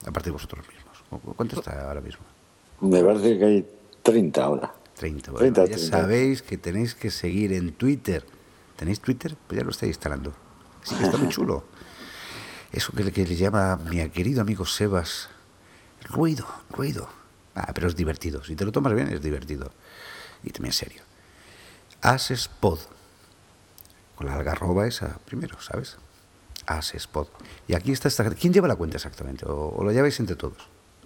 aparte de vosotros mismos? ¿Cuánto está ahora mismo? Me parece que hay 30 ahora. 30. Bueno, 30, ya 30. sabéis que tenéis que seguir en Twitter. ¿Tenéis Twitter? Pues ya lo estáis instalando. Sí, está muy chulo. Eso que le llama mi querido amigo Sebas, ruido. Pero es divertido. Si te lo tomas bien, es divertido. Y también serio. Asespod. Con la algarroba esa primero, ¿sabes? Asespod. Y aquí está esta... ¿Quién lleva la cuenta exactamente? ¿O lo lleváis entre todos?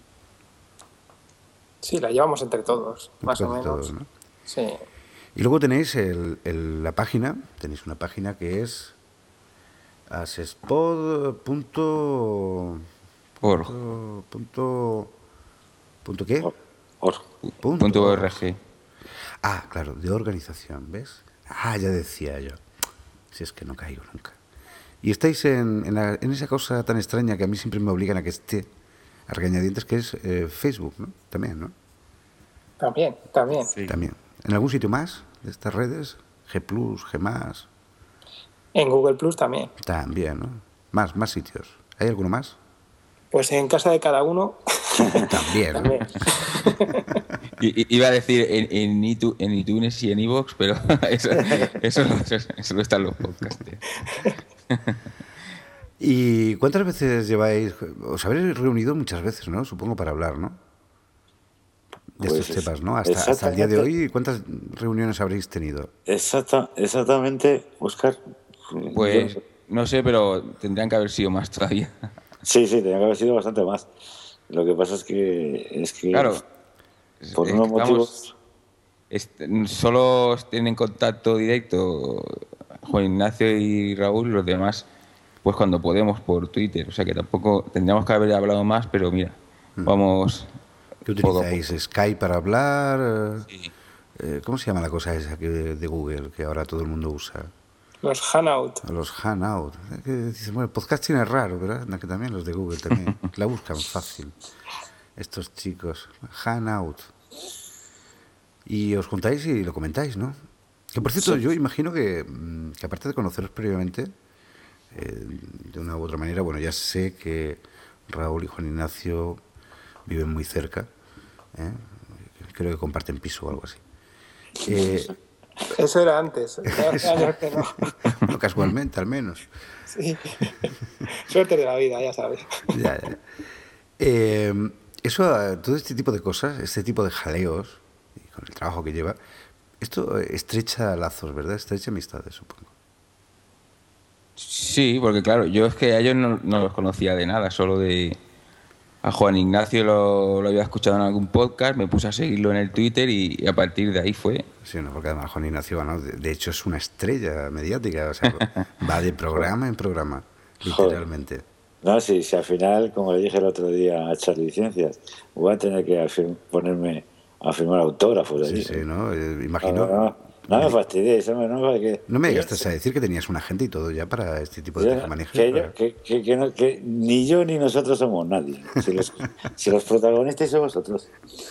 Sí, la llevamos entre todos, más o menos. Todos, ¿no? Sí. Y luego tenéis la página, tenéis una página que es asespod.org. ¿Punto qué? .org. Claro, de organización, ¿ves? Ya decía yo. Si es que no caigo nunca. Y estáis en esa cosa tan extraña que a mí siempre me obligan a que esté a regañadientes, que es Facebook, ¿no? También, ¿no? También. Sí. También. ¿En algún sitio más de estas redes? G+, G+. En Google Plus también. También, ¿no? Más sitios. ¿Hay alguno más? Pues en casa de cada uno. También, ¿no? También. Iba a decir en iTunes y en iVoox, pero eso no está en los podcasts. ¿Y cuántas veces lleváis? Os habréis reunido muchas veces, ¿no? Supongo para hablar, ¿no? De Pues estos temas, ¿no? Hasta el día de hoy, ¿cuántas reuniones habréis tenido? Exactamente, Óscar. Pues no sé, pero tendrían que haber sido más todavía. Sí, tenía que haber sido bastante más. Lo que pasa es que Claro, por unos motivos... solo tienen contacto directo Juan Ignacio y Raúl, y los demás, pues cuando podemos por Twitter. O sea que tampoco tendríamos que haber hablado más, pero mira, vamos. ¿Qué utilizáis? ¿Skype para hablar? Sí. ¿Cómo se llama la cosa esa de Google que ahora todo el mundo usa? Los Hangout. Los Hangout. Bueno, el podcasting es raro, ¿verdad? Que también los de Google también. La buscan fácil. Estos chicos. Hangout. Y os juntáis y lo comentáis, ¿no? Que por cierto, yo imagino que aparte de conoceros previamente, de una u otra manera, bueno, ya sé que Raúl y Juan Ignacio viven muy cerca. Creo que comparten piso o algo así. Eso era antes. Hace años que no. No, casualmente, al menos. Sí. Suerte de la vida, ya sabes. Ya. Todo este tipo de cosas, este tipo de jaleos, y con el trabajo que lleva, esto estrecha lazos, ¿verdad? Estrecha amistades, supongo. Sí, porque claro, yo es que a ellos no los conocía de nada, solo a Juan Ignacio lo había escuchado en algún podcast, me puse a seguirlo en el Twitter y a partir de ahí fue. Sí, no, porque además Juan Ignacio, ¿no? De hecho es una estrella mediática, o sea, va de programa en programa, literalmente. No, sí, al final, como le dije el otro día a Charlie Ciencias, voy a tener que ponerme a firmar autógrafos. Sí, ¿no? Imagino. No me fastidies, hombre, no me llegaste a decir que tenías un agente y todo ya para este tipo de tejemanejes. Que ni yo ni nosotros somos nadie. Si los protagonistas son vosotros.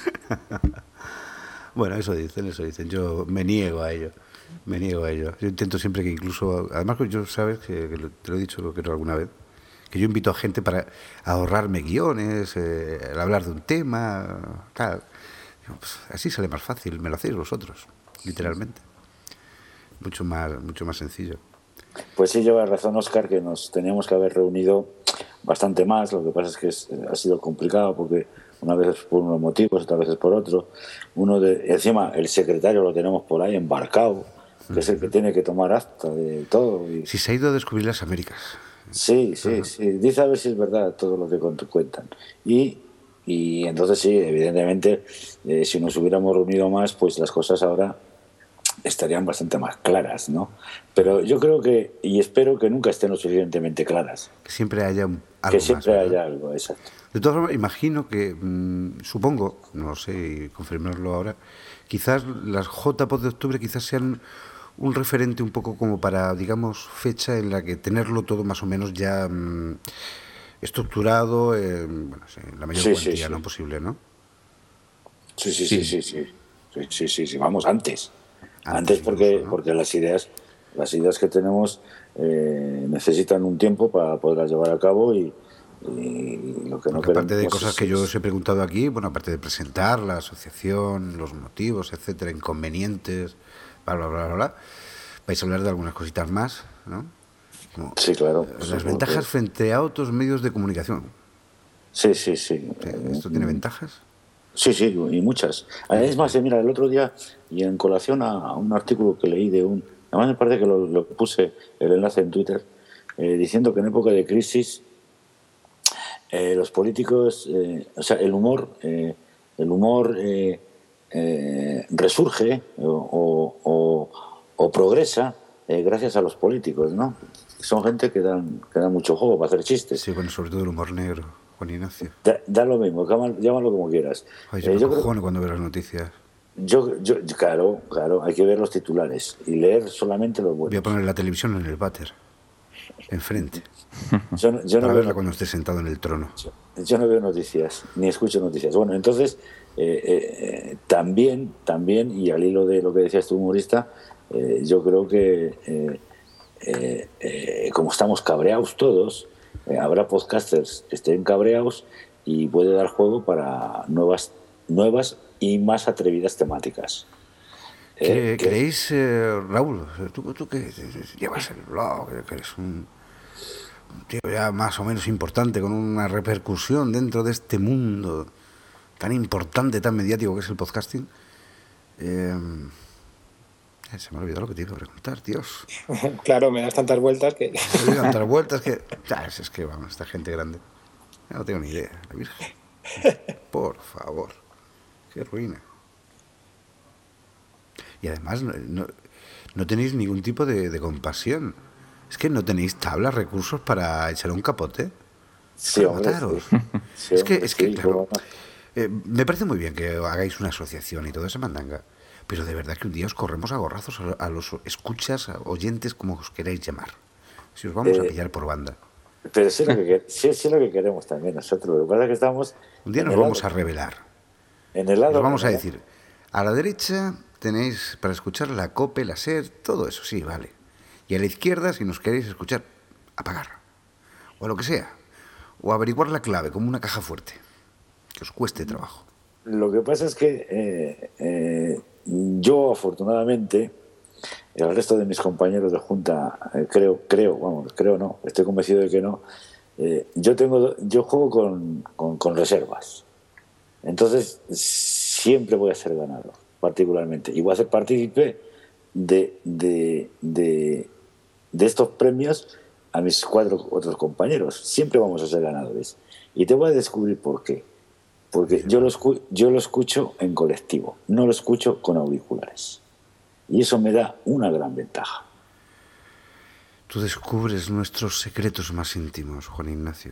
Bueno, eso dicen. Yo me niego a ello. Yo intento siempre que incluso... Además, yo sabes que te lo he dicho creo alguna vez, que yo invito a gente para ahorrarme guiones, al hablar de un tema, tal. Pues así sale más fácil, me lo hacéis vosotros, literalmente. Mucho más sencillo. Pues sí, lleva razón, Óscar, que nos teníamos que haber reunido bastante más. Lo que pasa es que ha sido complicado porque una vez por unos motivos, otras veces por otros. Encima, el secretario lo tenemos por ahí embarcado, que es el que tiene que tomar acta de todo. Si se ha ido a descubrir las Américas. Sí. Dice a ver si es verdad todo lo que cuentan. Y entonces sí, evidentemente, si nos hubiéramos reunido más, pues las cosas ahora estarían bastante más claras, ¿no? Pero yo creo que, y espero que nunca estén lo suficientemente claras. Que siempre haya algo Que siempre más, haya algo, exacto. De todas formas, imagino que, supongo, no lo sé, y confirmarlo ahora, quizás las JPOD de octubre quizás sean un referente un poco como para, digamos, fecha en la que tenerlo todo más o menos ya estructurado, en la mayor cuantía no posible, ¿no? Sí, vamos, antes porque las ideas que tenemos necesitan un tiempo para poderlas llevar a cabo y Y lo que no Porque aparte de queremos cosas es- que yo os he preguntado aquí, bueno, aparte de presentar la asociación, los motivos, etcétera, inconvenientes, bla, bla, bla, bla, bla, vais a hablar de algunas cositas más, ¿no? Como Sí, claro. las ventajas frente a otros medios de comunicación. Sí. ¿Esto tiene ventajas? Sí, y muchas. Es más, mira, el otro día, y en colación a un artículo que leí de un... Además me parece que lo puse el enlace en Twitter, diciendo que en época de crisis los políticos, o sea, el humor resurge o progresa gracias a los políticos, ¿no? Son gente que dan mucho juego para hacer chistes. Sí, bueno, sobre todo el humor negro, Juan Ignacio. Da lo mismo, llámalo como quieras. Ay, yo me Yo creo- acojono cuando veo las noticias. Claro, hay que ver los titulares y leer solamente los Voy a buenos. poner la televisión en el váter, enfrente, Yo no para veo verla cuando esté sentado en el trono. Yo no veo noticias, ni escucho noticias. Bueno, entonces, también, y al hilo de lo que decías tu humorista, yo creo que como estamos cabreados todos, habrá podcasters que estén cabreados y puede dar juego para nuevas y más atrevidas temáticas. ¿Creéis, Raúl, tú que llevas el blog, que eres un tío ya más o menos importante, con una repercusión dentro de este mundo tan importante, tan mediático que es el podcasting? Se me ha olvidado lo que te iba a preguntar, Dios. Claro, me das tantas vueltas que... Me voy a dar vueltas que... Es que, vamos, esta gente grande. Ya no tengo ni idea, la Virgen. Por favor. Qué ruina. Y además no tenéis ningún tipo de compasión. Es que no tenéis tablas, recursos para echar un capote. Sí, Para hombre, mataros. sí, Es que, sí, claro, bueno. me parece muy bien que hagáis una asociación y toda esa mandanga, pero de verdad que un día os corremos a gorrazos a los escuchas, a oyentes, como os queráis llamar. Si os vamos a pillar por banda. Pero sí es lo que queremos también nosotros. Lo que pasa es que estamos... Un día en nos el vamos lado- a revelar. En el lado... Os vamos a en el- decir, a la derecha tenéis para escuchar la COPE, la SER, todo eso, sí, vale. Y a la izquierda, si nos queréis escuchar, apagar. O lo que sea. O averiguar la clave, como una caja fuerte. Que os cueste trabajo. Lo que pasa es que yo, afortunadamente, el resto de mis compañeros de Junta, creo no, estoy convencido de que no, yo juego con reservas. Entonces, siempre voy a ser ganador, particularmente. Y voy a ser partícipe de estos premios a mis 4 otros compañeros. Siempre vamos a ser ganadores. Y te voy a descubrir por qué. Porque yo lo escucho en colectivo, no lo escucho con auriculares. Y eso me da una gran ventaja. Tú descubres nuestros secretos más íntimos, Juan Ignacio.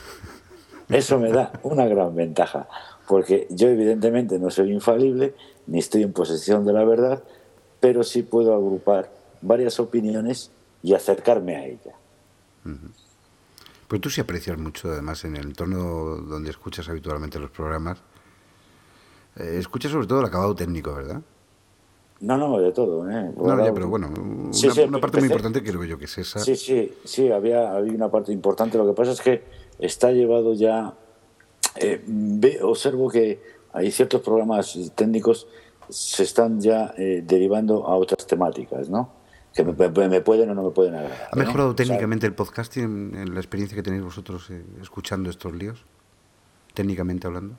Eso me da una gran ventaja. Porque yo evidentemente no soy infalible, ni estoy en posesión de la verdad, pero sí puedo agrupar varias opiniones y acercarme a ella. Pero tú sí aprecias mucho, además, en el entorno donde escuchas habitualmente los programas. Escuchas sobre todo el acabado técnico, ¿verdad? No, de todo, ¿eh? No, ya, pero bueno, una parte muy importante creo yo que es esa. Sí, había una parte importante. Lo que pasa es que está llevado ya... observo que hay ciertos programas técnicos se están ya derivando a otras temáticas, ¿no? Que me pueden o no me pueden agradar. ¿Ha mejorado O sea, técnicamente el podcasting en la experiencia que tenéis vosotros escuchando estos líos? Técnicamente hablando.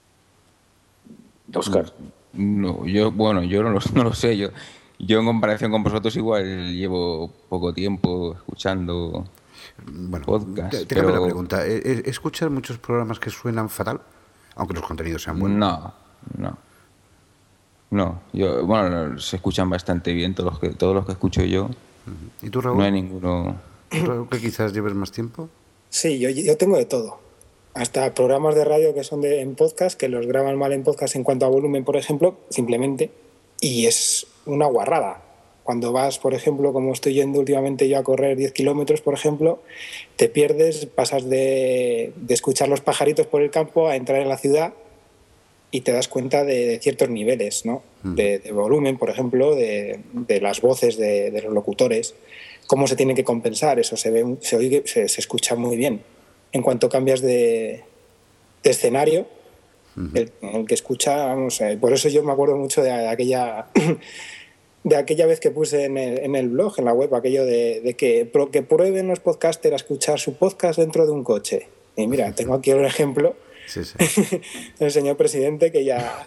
Oscar. No, yo no lo sé. Yo en comparación con vosotros igual llevo poco tiempo escuchando Bueno, podcast. te cambio la pregunta. ¿Escuchas muchos programas que suenan fatal? Aunque los contenidos sean buenos. No, se escuchan bastante bien todos los que escucho yo. ¿Y tú, Raúl? No hay ninguno. ¿Tú que quizás lleves más tiempo? Sí, yo tengo de todo. Hasta programas de radio que son en podcast, que los graban mal en podcast en cuanto a volumen, por ejemplo, simplemente. Y es una guarrada. Cuando vas, por ejemplo, como estoy yendo últimamente yo a correr 10 kilómetros, por ejemplo, te pierdes, pasas de escuchar los pajaritos por el campo a entrar en la ciudad y te das cuenta de ciertos niveles, ¿no? De volumen, por ejemplo, de las voces de los locutores, cómo se tiene que compensar, eso se oye, se escucha muy bien. en cuanto cambias de escenario, el que escucha, vamos, por eso yo me acuerdo mucho de aquella de aquella vez que puse en el blog, en la web, aquello de que prueben los podcasters a escuchar su podcast dentro de un coche. Y mira, tengo aquí un ejemplo del señor presidente que ya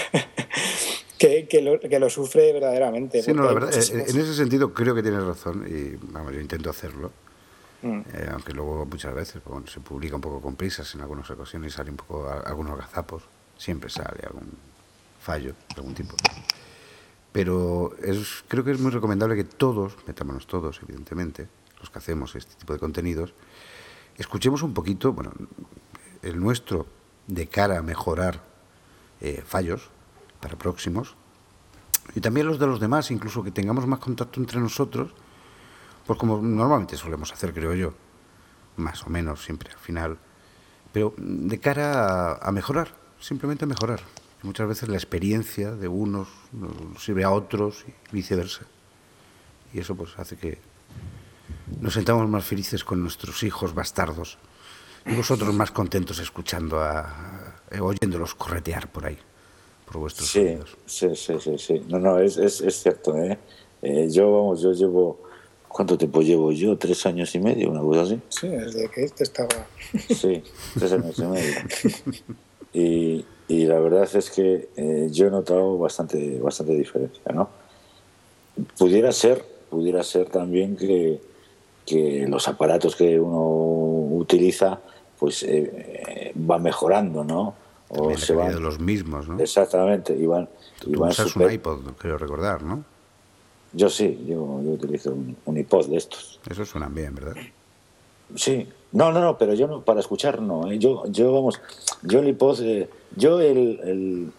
que lo sufre verdaderamente. Sí, no, la verdad, en ese sentido creo que tienes razón y vamos, yo intento hacerlo. Aunque luego muchas veces se publica un poco con prisas en algunas ocasiones y sale un poco algunos gazapos, siempre sale algún fallo de algún tipo. Pero creo que es muy recomendable que todos, metámonos todos, evidentemente, los que hacemos este tipo de contenidos, escuchemos un poquito, bueno, el nuestro de cara a mejorar fallos para próximos, y también los de los demás, incluso que tengamos más contacto entre nosotros, pues como normalmente solemos hacer, creo yo, más o menos siempre al final, pero de cara a mejorar, simplemente a mejorar. Muchas veces la experiencia de unos nos sirve a otros y viceversa. Y eso pues hace que nos sentamos más felices con nuestros hijos bastardos y vosotros más contentos escuchando, oyéndolos corretear por ahí, por vuestros oídos. Sí. No, es cierto, ¿eh? Yo llevo... ¿Cuánto tiempo llevo yo? 3 años y medio, una cosa así. Sí, desde que este estaba... Sí, 3 años y medio. Y la verdad es que yo he notado bastante diferencia, ¿no? Pudiera ser también que los aparatos que uno utiliza pues van mejorando, ¿no? O se van de los mismos, ¿no? Exactamente, Tú usas un iPod, creo recordar, ¿no? Yo sí, yo utilizo un iPod de estos. Esos suenan bien, ¿verdad? Sí. No, pero yo no, para escuchar no, ¿eh? Yo el iPod, el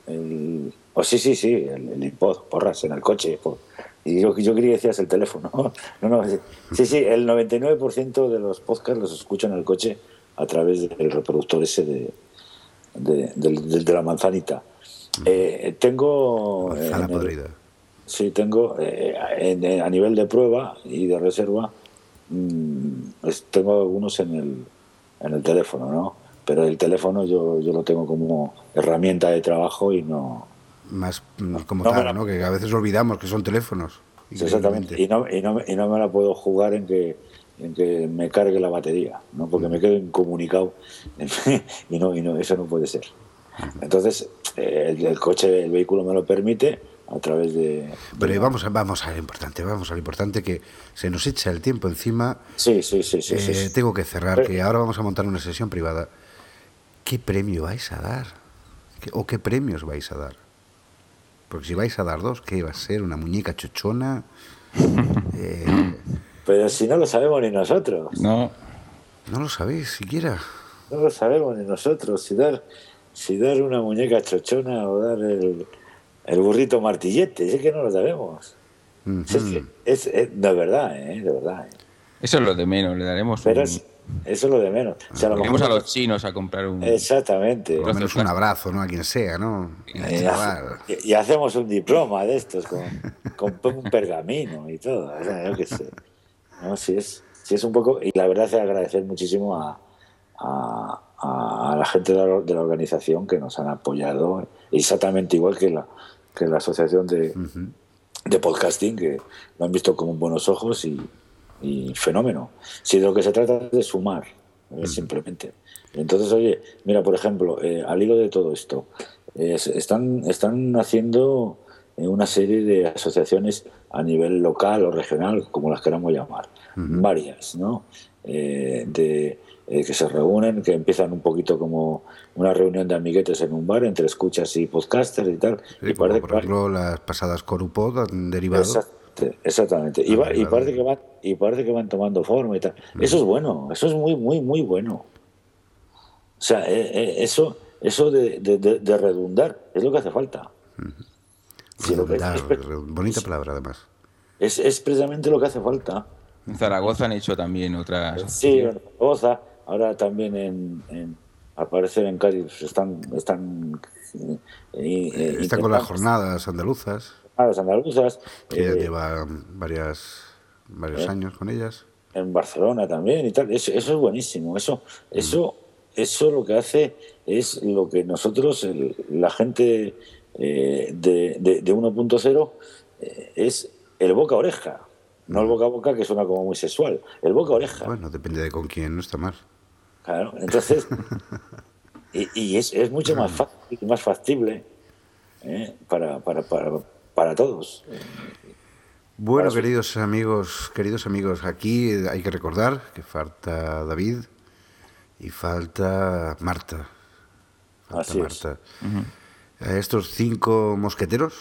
iPod, porras, en el coche. Y yo creí que decías el teléfono. No, sí, el 99% de los podcasts los escucho en el coche a través del reproductor ese de la manzanita. Tengo... Manzana podrida. Sí, tengo a nivel de prueba y de reserva, tengo algunos en el teléfono, ¿no? Pero el teléfono yo lo tengo como herramienta de trabajo y no... Más como tal, ¿no? Que a veces olvidamos que son teléfonos. Exactamente. Y no me la puedo jugar en que me cargue la batería, ¿no? Porque me quedo incomunicado y no, eso no puede ser. Entonces, el coche, el vehículo me lo permite a través de... Pero vamos a lo importante, que se nos echa el tiempo encima. Sí. Tengo que cerrar, que ahora vamos a montar una sesión privada. ¿Qué premio vais a dar? ¿O qué premios vais a dar? Porque si vais a dar 2, ¿qué va a ser? ¿Una muñeca chochona? Pero si no lo sabemos ni nosotros. No lo sabéis siquiera. No lo sabemos ni nosotros. Si dar una muñeca chochona o dar el burrito martillete, es que no lo sabemos. Es de verdad, de verdad. Eso es lo de menos, le daremos Pero eso es lo de menos. O sea, iremos a los chinos a comprar un... Exactamente. Por lo menos un abrazo, ¿no? A quien sea, ¿no? Y hacemos un diploma de estos con un pergamino y todo. O sea, yo qué sé. No, sí es un poco... Y la verdad es agradecer muchísimo a la gente de la organización que nos han apoyado, exactamente igual que la asociación de podcasting, que lo han visto con buenos ojos y fenómeno. Si de lo que se trata es de sumar, simplemente. Entonces, oye, mira, por ejemplo, al hilo de todo esto, están haciendo una serie de asociaciones a nivel local o regional, como las queramos llamar, varias, ¿no? Que se reúnen, que empiezan un poquito como una reunión de amiguetes en un bar entre escuchas y podcasters y tal. Sí, y por ejemplo, las pasadas Corupod han derivado. Exactamente. Y parece que van tomando forma y tal. Eso es bueno, eso es muy, muy, muy bueno. O sea, eso de redundar es lo que hace falta. Redundar, bonita palabra además. Es precisamente lo que hace falta. En Zaragoza han hecho también otras... Sí, en Zaragoza. Ahora también al parecer en Cádiz están con las jornadas andaluzas. Que lleva varios años con ellas. en Barcelona también y tal. Eso es buenísimo. Eso lo que hace es lo que nosotros, la gente de 1.0, es el boca a oreja. No el boca a boca, que suena como muy sexual. El boca a oreja. Bueno, depende de con quién, no está mal. Claro, entonces. y es mucho más fácil, más factible para todos. Bueno, queridos amigos, aquí hay que recordar que falta David y falta Marta. Así Marta. A estos 5 mosqueteros,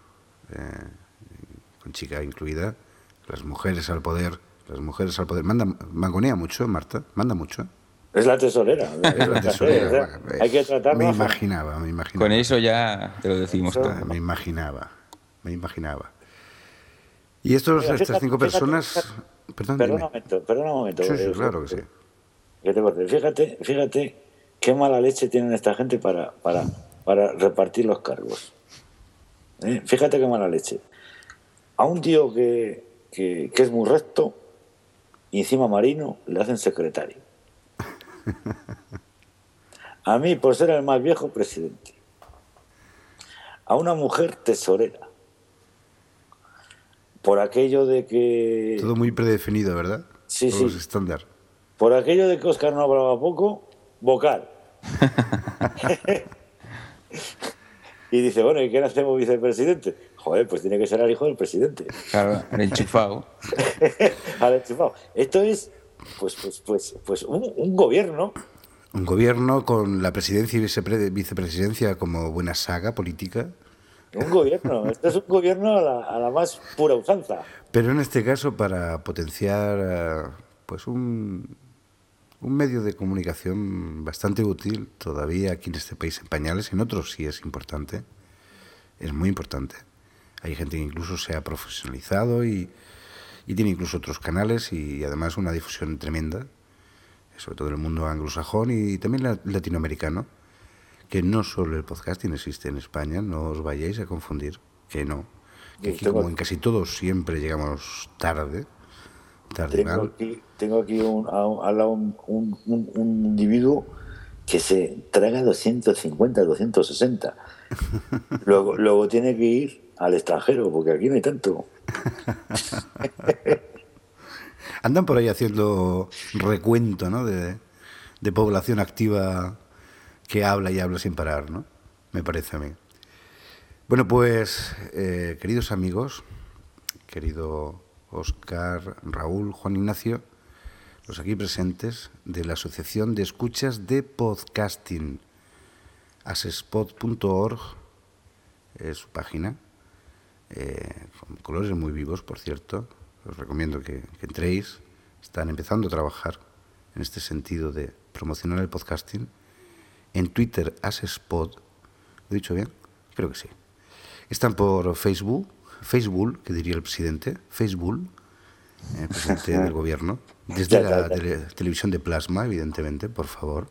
con chica incluida, las mujeres al poder. Mangonea mucho, Marta, manda mucho. Es la tesorera. Es la tesorera. Hay que tratarla. Me imaginaba. Con eso ya te lo decimos todo. Me imaginaba. Y estas 5 personas... Perdona un momento. Sí, claro que sí. Que te corte. Fíjate qué mala leche tienen esta gente para repartir los cargos. Fíjate qué mala leche. A un tío que es muy recto y encima marino le hacen secretario. A mí, por ser el más viejo, presidente. A una mujer, tesorera. Por aquello de que... Todo muy predefinido, ¿verdad? Sí, todos sí. Estándar. Por aquello de que Óscar no hablaba poco, vocal. Y dice, bueno, ¿y quién hacemos vicepresidente? Joder, pues tiene que ser el hijo del presidente. Claro, al enchufado. Al enchufado. Esto es, pues un gobierno. Un gobierno con la presidencia y vicepresidencia como buena saga política. Un gobierno. Esto es un gobierno a la más pura usanza. Pero en este caso para potenciar pues un medio de comunicación bastante útil todavía aquí en este país en pañales. En otros sí es importante. Es muy importante. Hay gente que incluso se ha profesionalizado y tiene incluso otros canales y además una difusión tremenda, sobre todo en el mundo anglosajón y también latinoamericano, que no solo el podcasting existe en España, no os vayáis a confundir, que no. Que aquí, como en casi todos, siempre llegamos tarde mal. Tengo aquí al lado un individuo que se traga 250, 260. Luego tiene que ir al extranjero, porque aquí no hay tanto. Andan por ahí haciendo recuento, ¿no? de población activa que habla y habla sin parar, ¿no? Me parece a mí. Bueno, pues, queridos amigos, querido Óscar, Raúl, Juan Ignacio, los aquí presentes de la Asociación de Escuchas de Podcasting, asespod.org es su página, con colores muy vivos, por cierto. Os recomiendo que entréis. Están empezando a trabajar en este sentido de promocionar el podcasting. En Twitter, asespod. ¿Lo he dicho bien? Creo que sí. Están por Facebook, que diría el presidente, Facebook, presidente del gobierno, desde la televisión de plasma, evidentemente, por favor.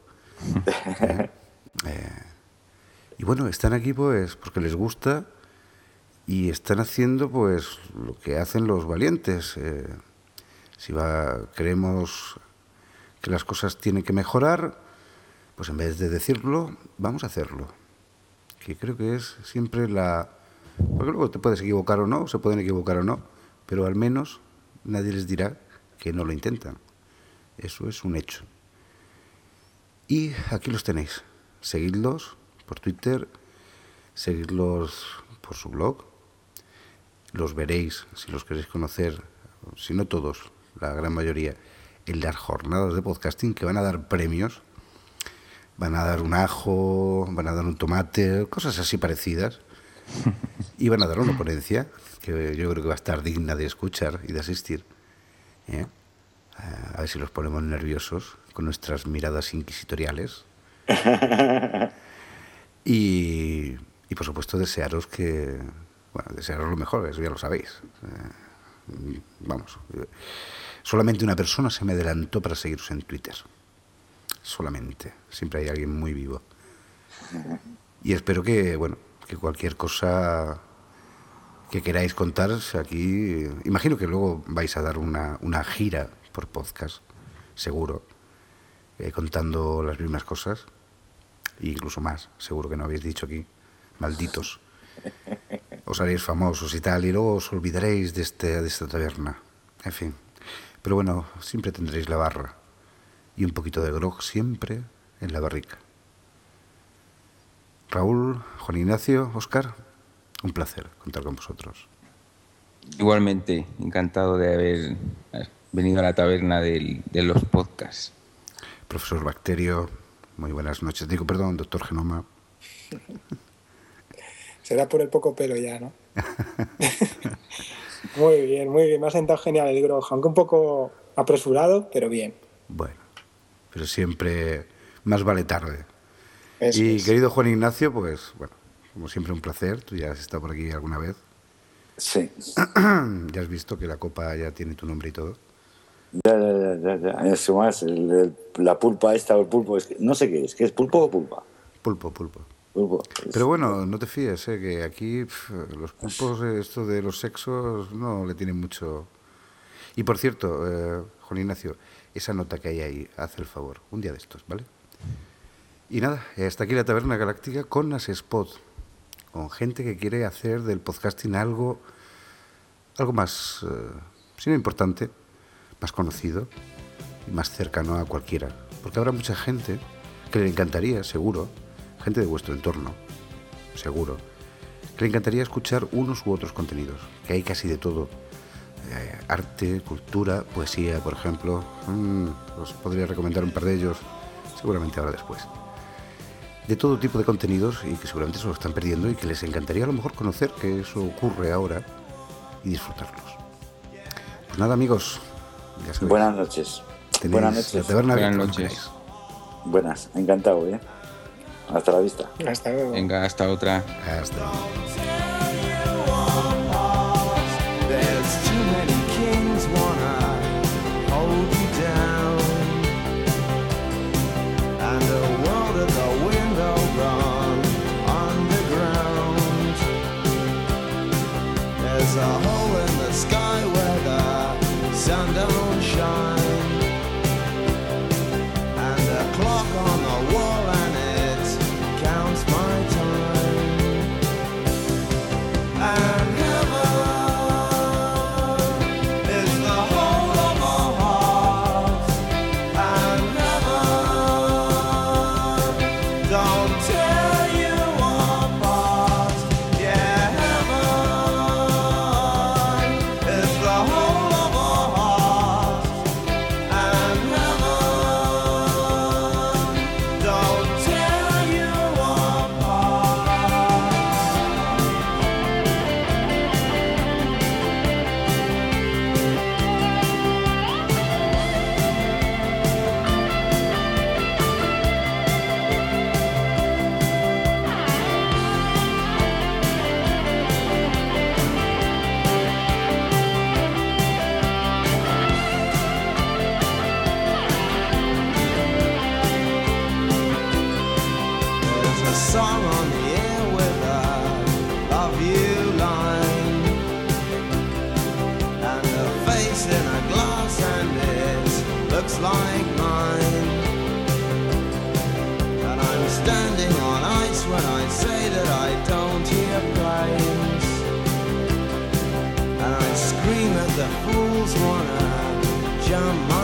Y bueno, están aquí pues porque les gusta y están haciendo pues lo que hacen los valientes. Creemos que las cosas tienen que mejorar, pues en vez de decirlo, vamos a hacerlo. Que creo que es siempre porque luego te puedes equivocar o no, se pueden equivocar o no, pero al menos nadie les dirá que no lo intentan. Eso es un hecho. Y aquí los tenéis. Seguidlos por Twitter, seguidlos por su blog. Los veréis, si los queréis conocer, si no todos, la gran mayoría, en las jornadas de podcasting que van a dar premios. Van a dar un ajo, van a dar un tomate, cosas así parecidas. Y van a dar una ponencia que yo creo que va a estar digna de escuchar y de asistir. A ver si los ponemos nerviosos con nuestras miradas inquisitoriales. Y por supuesto desearos desearos lo mejor, eso ya lo sabéis. Vamos, solamente una persona se me adelantó para seguiros en Twitter. Solamente, siempre hay alguien muy vivo. Y espero que cualquier cosa que queráis contar aquí, imagino que luego vais a dar una gira por podcast, seguro, contando las mismas cosas, e incluso más, seguro que no habéis dicho aquí, malditos. Os haréis famosos y tal, y luego os olvidaréis de esta taberna. En fin. Pero bueno, siempre tendréis la barra y un poquito de grog siempre en la barrica. Raúl, Juan Ignacio, Óscar, un placer contar con vosotros. Igualmente, encantado de haber venido a la taberna de los podcasts. Profesor Bacterio, muy buenas noches. Digo, perdón, doctor Genoma. Será por el poco pelo ya, ¿no? Muy bien, muy bien. Me ha sentado genial el grog, aunque un poco apresurado, pero bien. Bueno, pero siempre más vale tarde. Eso y es. querido Juan Ignacio, pues bueno, como siempre un placer. Tú ya has estado por aquí alguna vez. Sí. Ya has visto que la copa ya tiene tu nombre y todo. Ya. Eso más, la pulpa esta o el pulpo, es que, no sé qué es pulpo o pulpa. Pulpo. Pulpo. Pero bueno, no te fíes, que aquí los pulpos, esto de los sexos, no le tienen mucho. Y por cierto, Juan Ignacio, esa nota que hay ahí, haz el favor, un día de estos, ¿vale? Y nada, hasta aquí la Taberna Galáctica con Asespod, con gente que quiere hacer del podcasting algo más, si no importante, más conocido y más cercano a cualquiera. Porque habrá mucha gente que le encantaría, seguro, gente de vuestro entorno, seguro, que le encantaría escuchar unos u otros contenidos, que hay casi de todo. Arte, cultura, poesía, por ejemplo. Os podría recomendar un par de ellos, seguramente ahora después. De todo tipo de contenidos y que seguramente se lo están perdiendo y que les encantaría a lo mejor conocer que eso ocurre ahora y disfrutarlos. Pues nada, amigos, ya sabéis. Buenas noches. Buenas noches. La taberna Buenas abierta, noches. Buenas, encantado, ¿eh? Hasta la vista. Hasta luego. Venga, hasta otra. Hasta luego. There's too many kings wanna hold you down, and the world at the window gone underground. There's a hole in the sky where the sun don't shine, and a clock on the wall and it counts my time. And song on the air with a love you line, and a face in a glass and it looks like mine, and I'm standing on ice when I say that I don't hear planes, and I scream at the fools wanna jump my